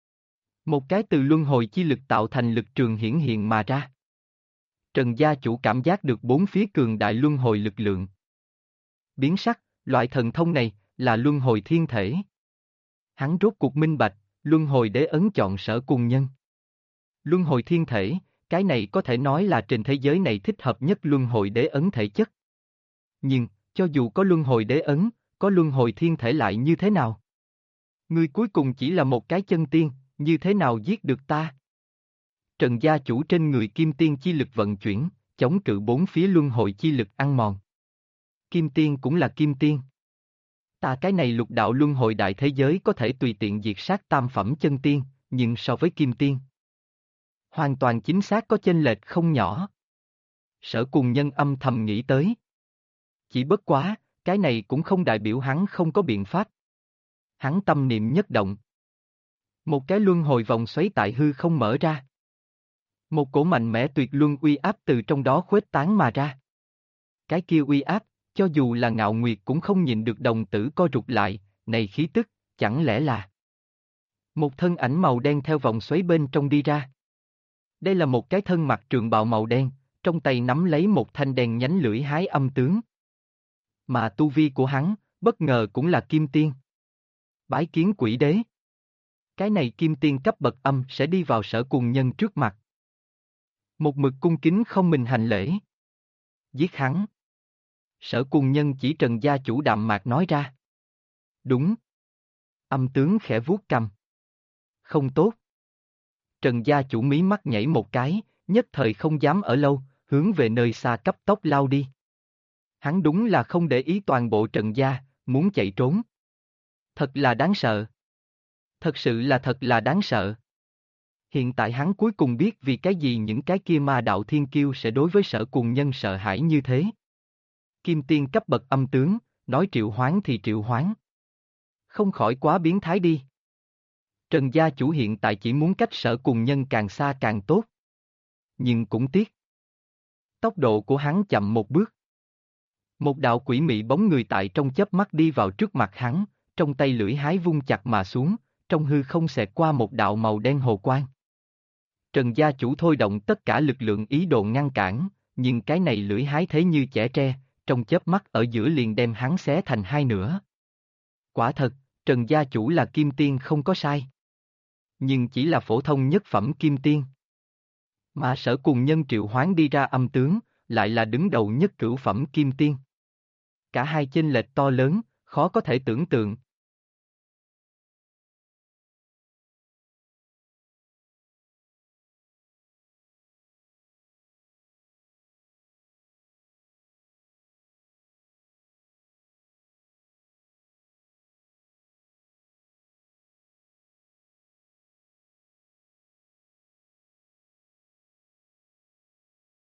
[SPEAKER 1] Một cái từ luân hồi chi lực tạo thành lực trường hiển hiện mà ra. Trần gia chủ cảm giác được bốn phía cường đại luân hồi lực lượng. Biến sắc, loại thần thông này, là luân hồi thiên thể. Hắn rốt cuộc minh bạch, luân hồi đế ấn chọn Sở Cùng Nhân. Luân hồi thiên thể, cái này có thể nói là trên thế giới này thích hợp nhất luân hồi đế ấn thể chất. Nhưng, cho dù có luân hồi đế ấn, có luân hồi thiên thể lại như thế nào? Ngươi cuối cùng chỉ là một cái chân tiên, như thế nào giết được ta? Trần gia chủ trên người kim tiên chi lực vận chuyển, chống cự bốn phía luân hồi chi lực ăn mòn. Kim tiên cũng là kim tiên. Ta cái này lục đạo luân hồi đại thế giới có thể tùy tiện diệt sát tam phẩm chân tiên, nhưng so với kim tiên, hoàn toàn chính xác có chênh lệch không nhỏ. Sở Cùng Nhân âm thầm nghĩ tới. Chỉ bất quá, cái này cũng không đại biểu hắn không có biện pháp. Hắn tâm niệm nhất động. Một cái luân hồi vòng xoáy tại hư không mở ra. Một cổ mạnh mẽ tuyệt luân uy áp từ trong đó khuếch tán mà ra. Cái kia uy áp, cho dù là Ngạo Nguyệt cũng không nhìn được đồng tử co rụt lại, này khí tức, chẳng lẽ là... Một thân ảnh màu đen theo vòng xoáy bên trong đi ra. Đây là một cái thân mặc trường bào màu đen, trong tay nắm lấy một thanh đèn nhánh lưỡi hái âm tướng. Mà tu vi của hắn, bất ngờ cũng là kim tiên. Bái kiến quỷ đế. Cái này kim tiên cấp bậc âm sẽ đi vào Sở Cùng Nhân trước mặt. Một mực cung kính không mình hành lễ. Giết hắn. Sở Cùng Nhân chỉ Trần gia chủ đạm mạc nói ra. Đúng. Âm tướng khẽ vuốt cằm. Không tốt. Trần gia chủ mí mắt nhảy một cái, nhất thời không dám ở lâu, hướng về nơi xa cấp tốc lao đi. Hắn đúng là không để ý toàn bộ Trần gia, muốn chạy trốn. Thật là đáng sợ. Thật sự là thật là đáng sợ. Hiện tại hắn cuối cùng biết vì cái gì những cái kia ma đạo thiên kiêu sẽ đối với Sở Cùng Nhân sợ hãi như thế. Kim tiên cấp bậc âm tướng, nói triệu hoán thì triệu hoán. Không khỏi quá biến thái đi. Trần gia chủ hiện tại chỉ muốn cách Sở Cùng Nhân càng xa càng tốt. Nhưng cũng tiếc. Tốc độ của hắn chậm một bước. Một đạo quỷ mị bóng người tại trong chớp mắt đi vào trước mặt hắn, trong tay lưỡi hái vung chặt mà xuống, trong hư không xẹt qua một đạo màu đen hồ quang. Trần gia chủ thôi động tất cả lực lượng ý đồ ngăn cản, nhưng cái này lưỡi hái thế như chẻ tre, trong chớp mắt ở giữa liền đem hắn xé thành hai nửa. Quả thật, Trần gia chủ là kim tiên không có sai. Nhưng chỉ là phổ thông nhất phẩm kim tiên. Mà Sở Cùng Nhân triệu hoán đi ra âm tướng, lại là đứng đầu nhất cửu phẩm kim tiên. Cả hai chênh lệch to lớn, khó có thể tưởng tượng,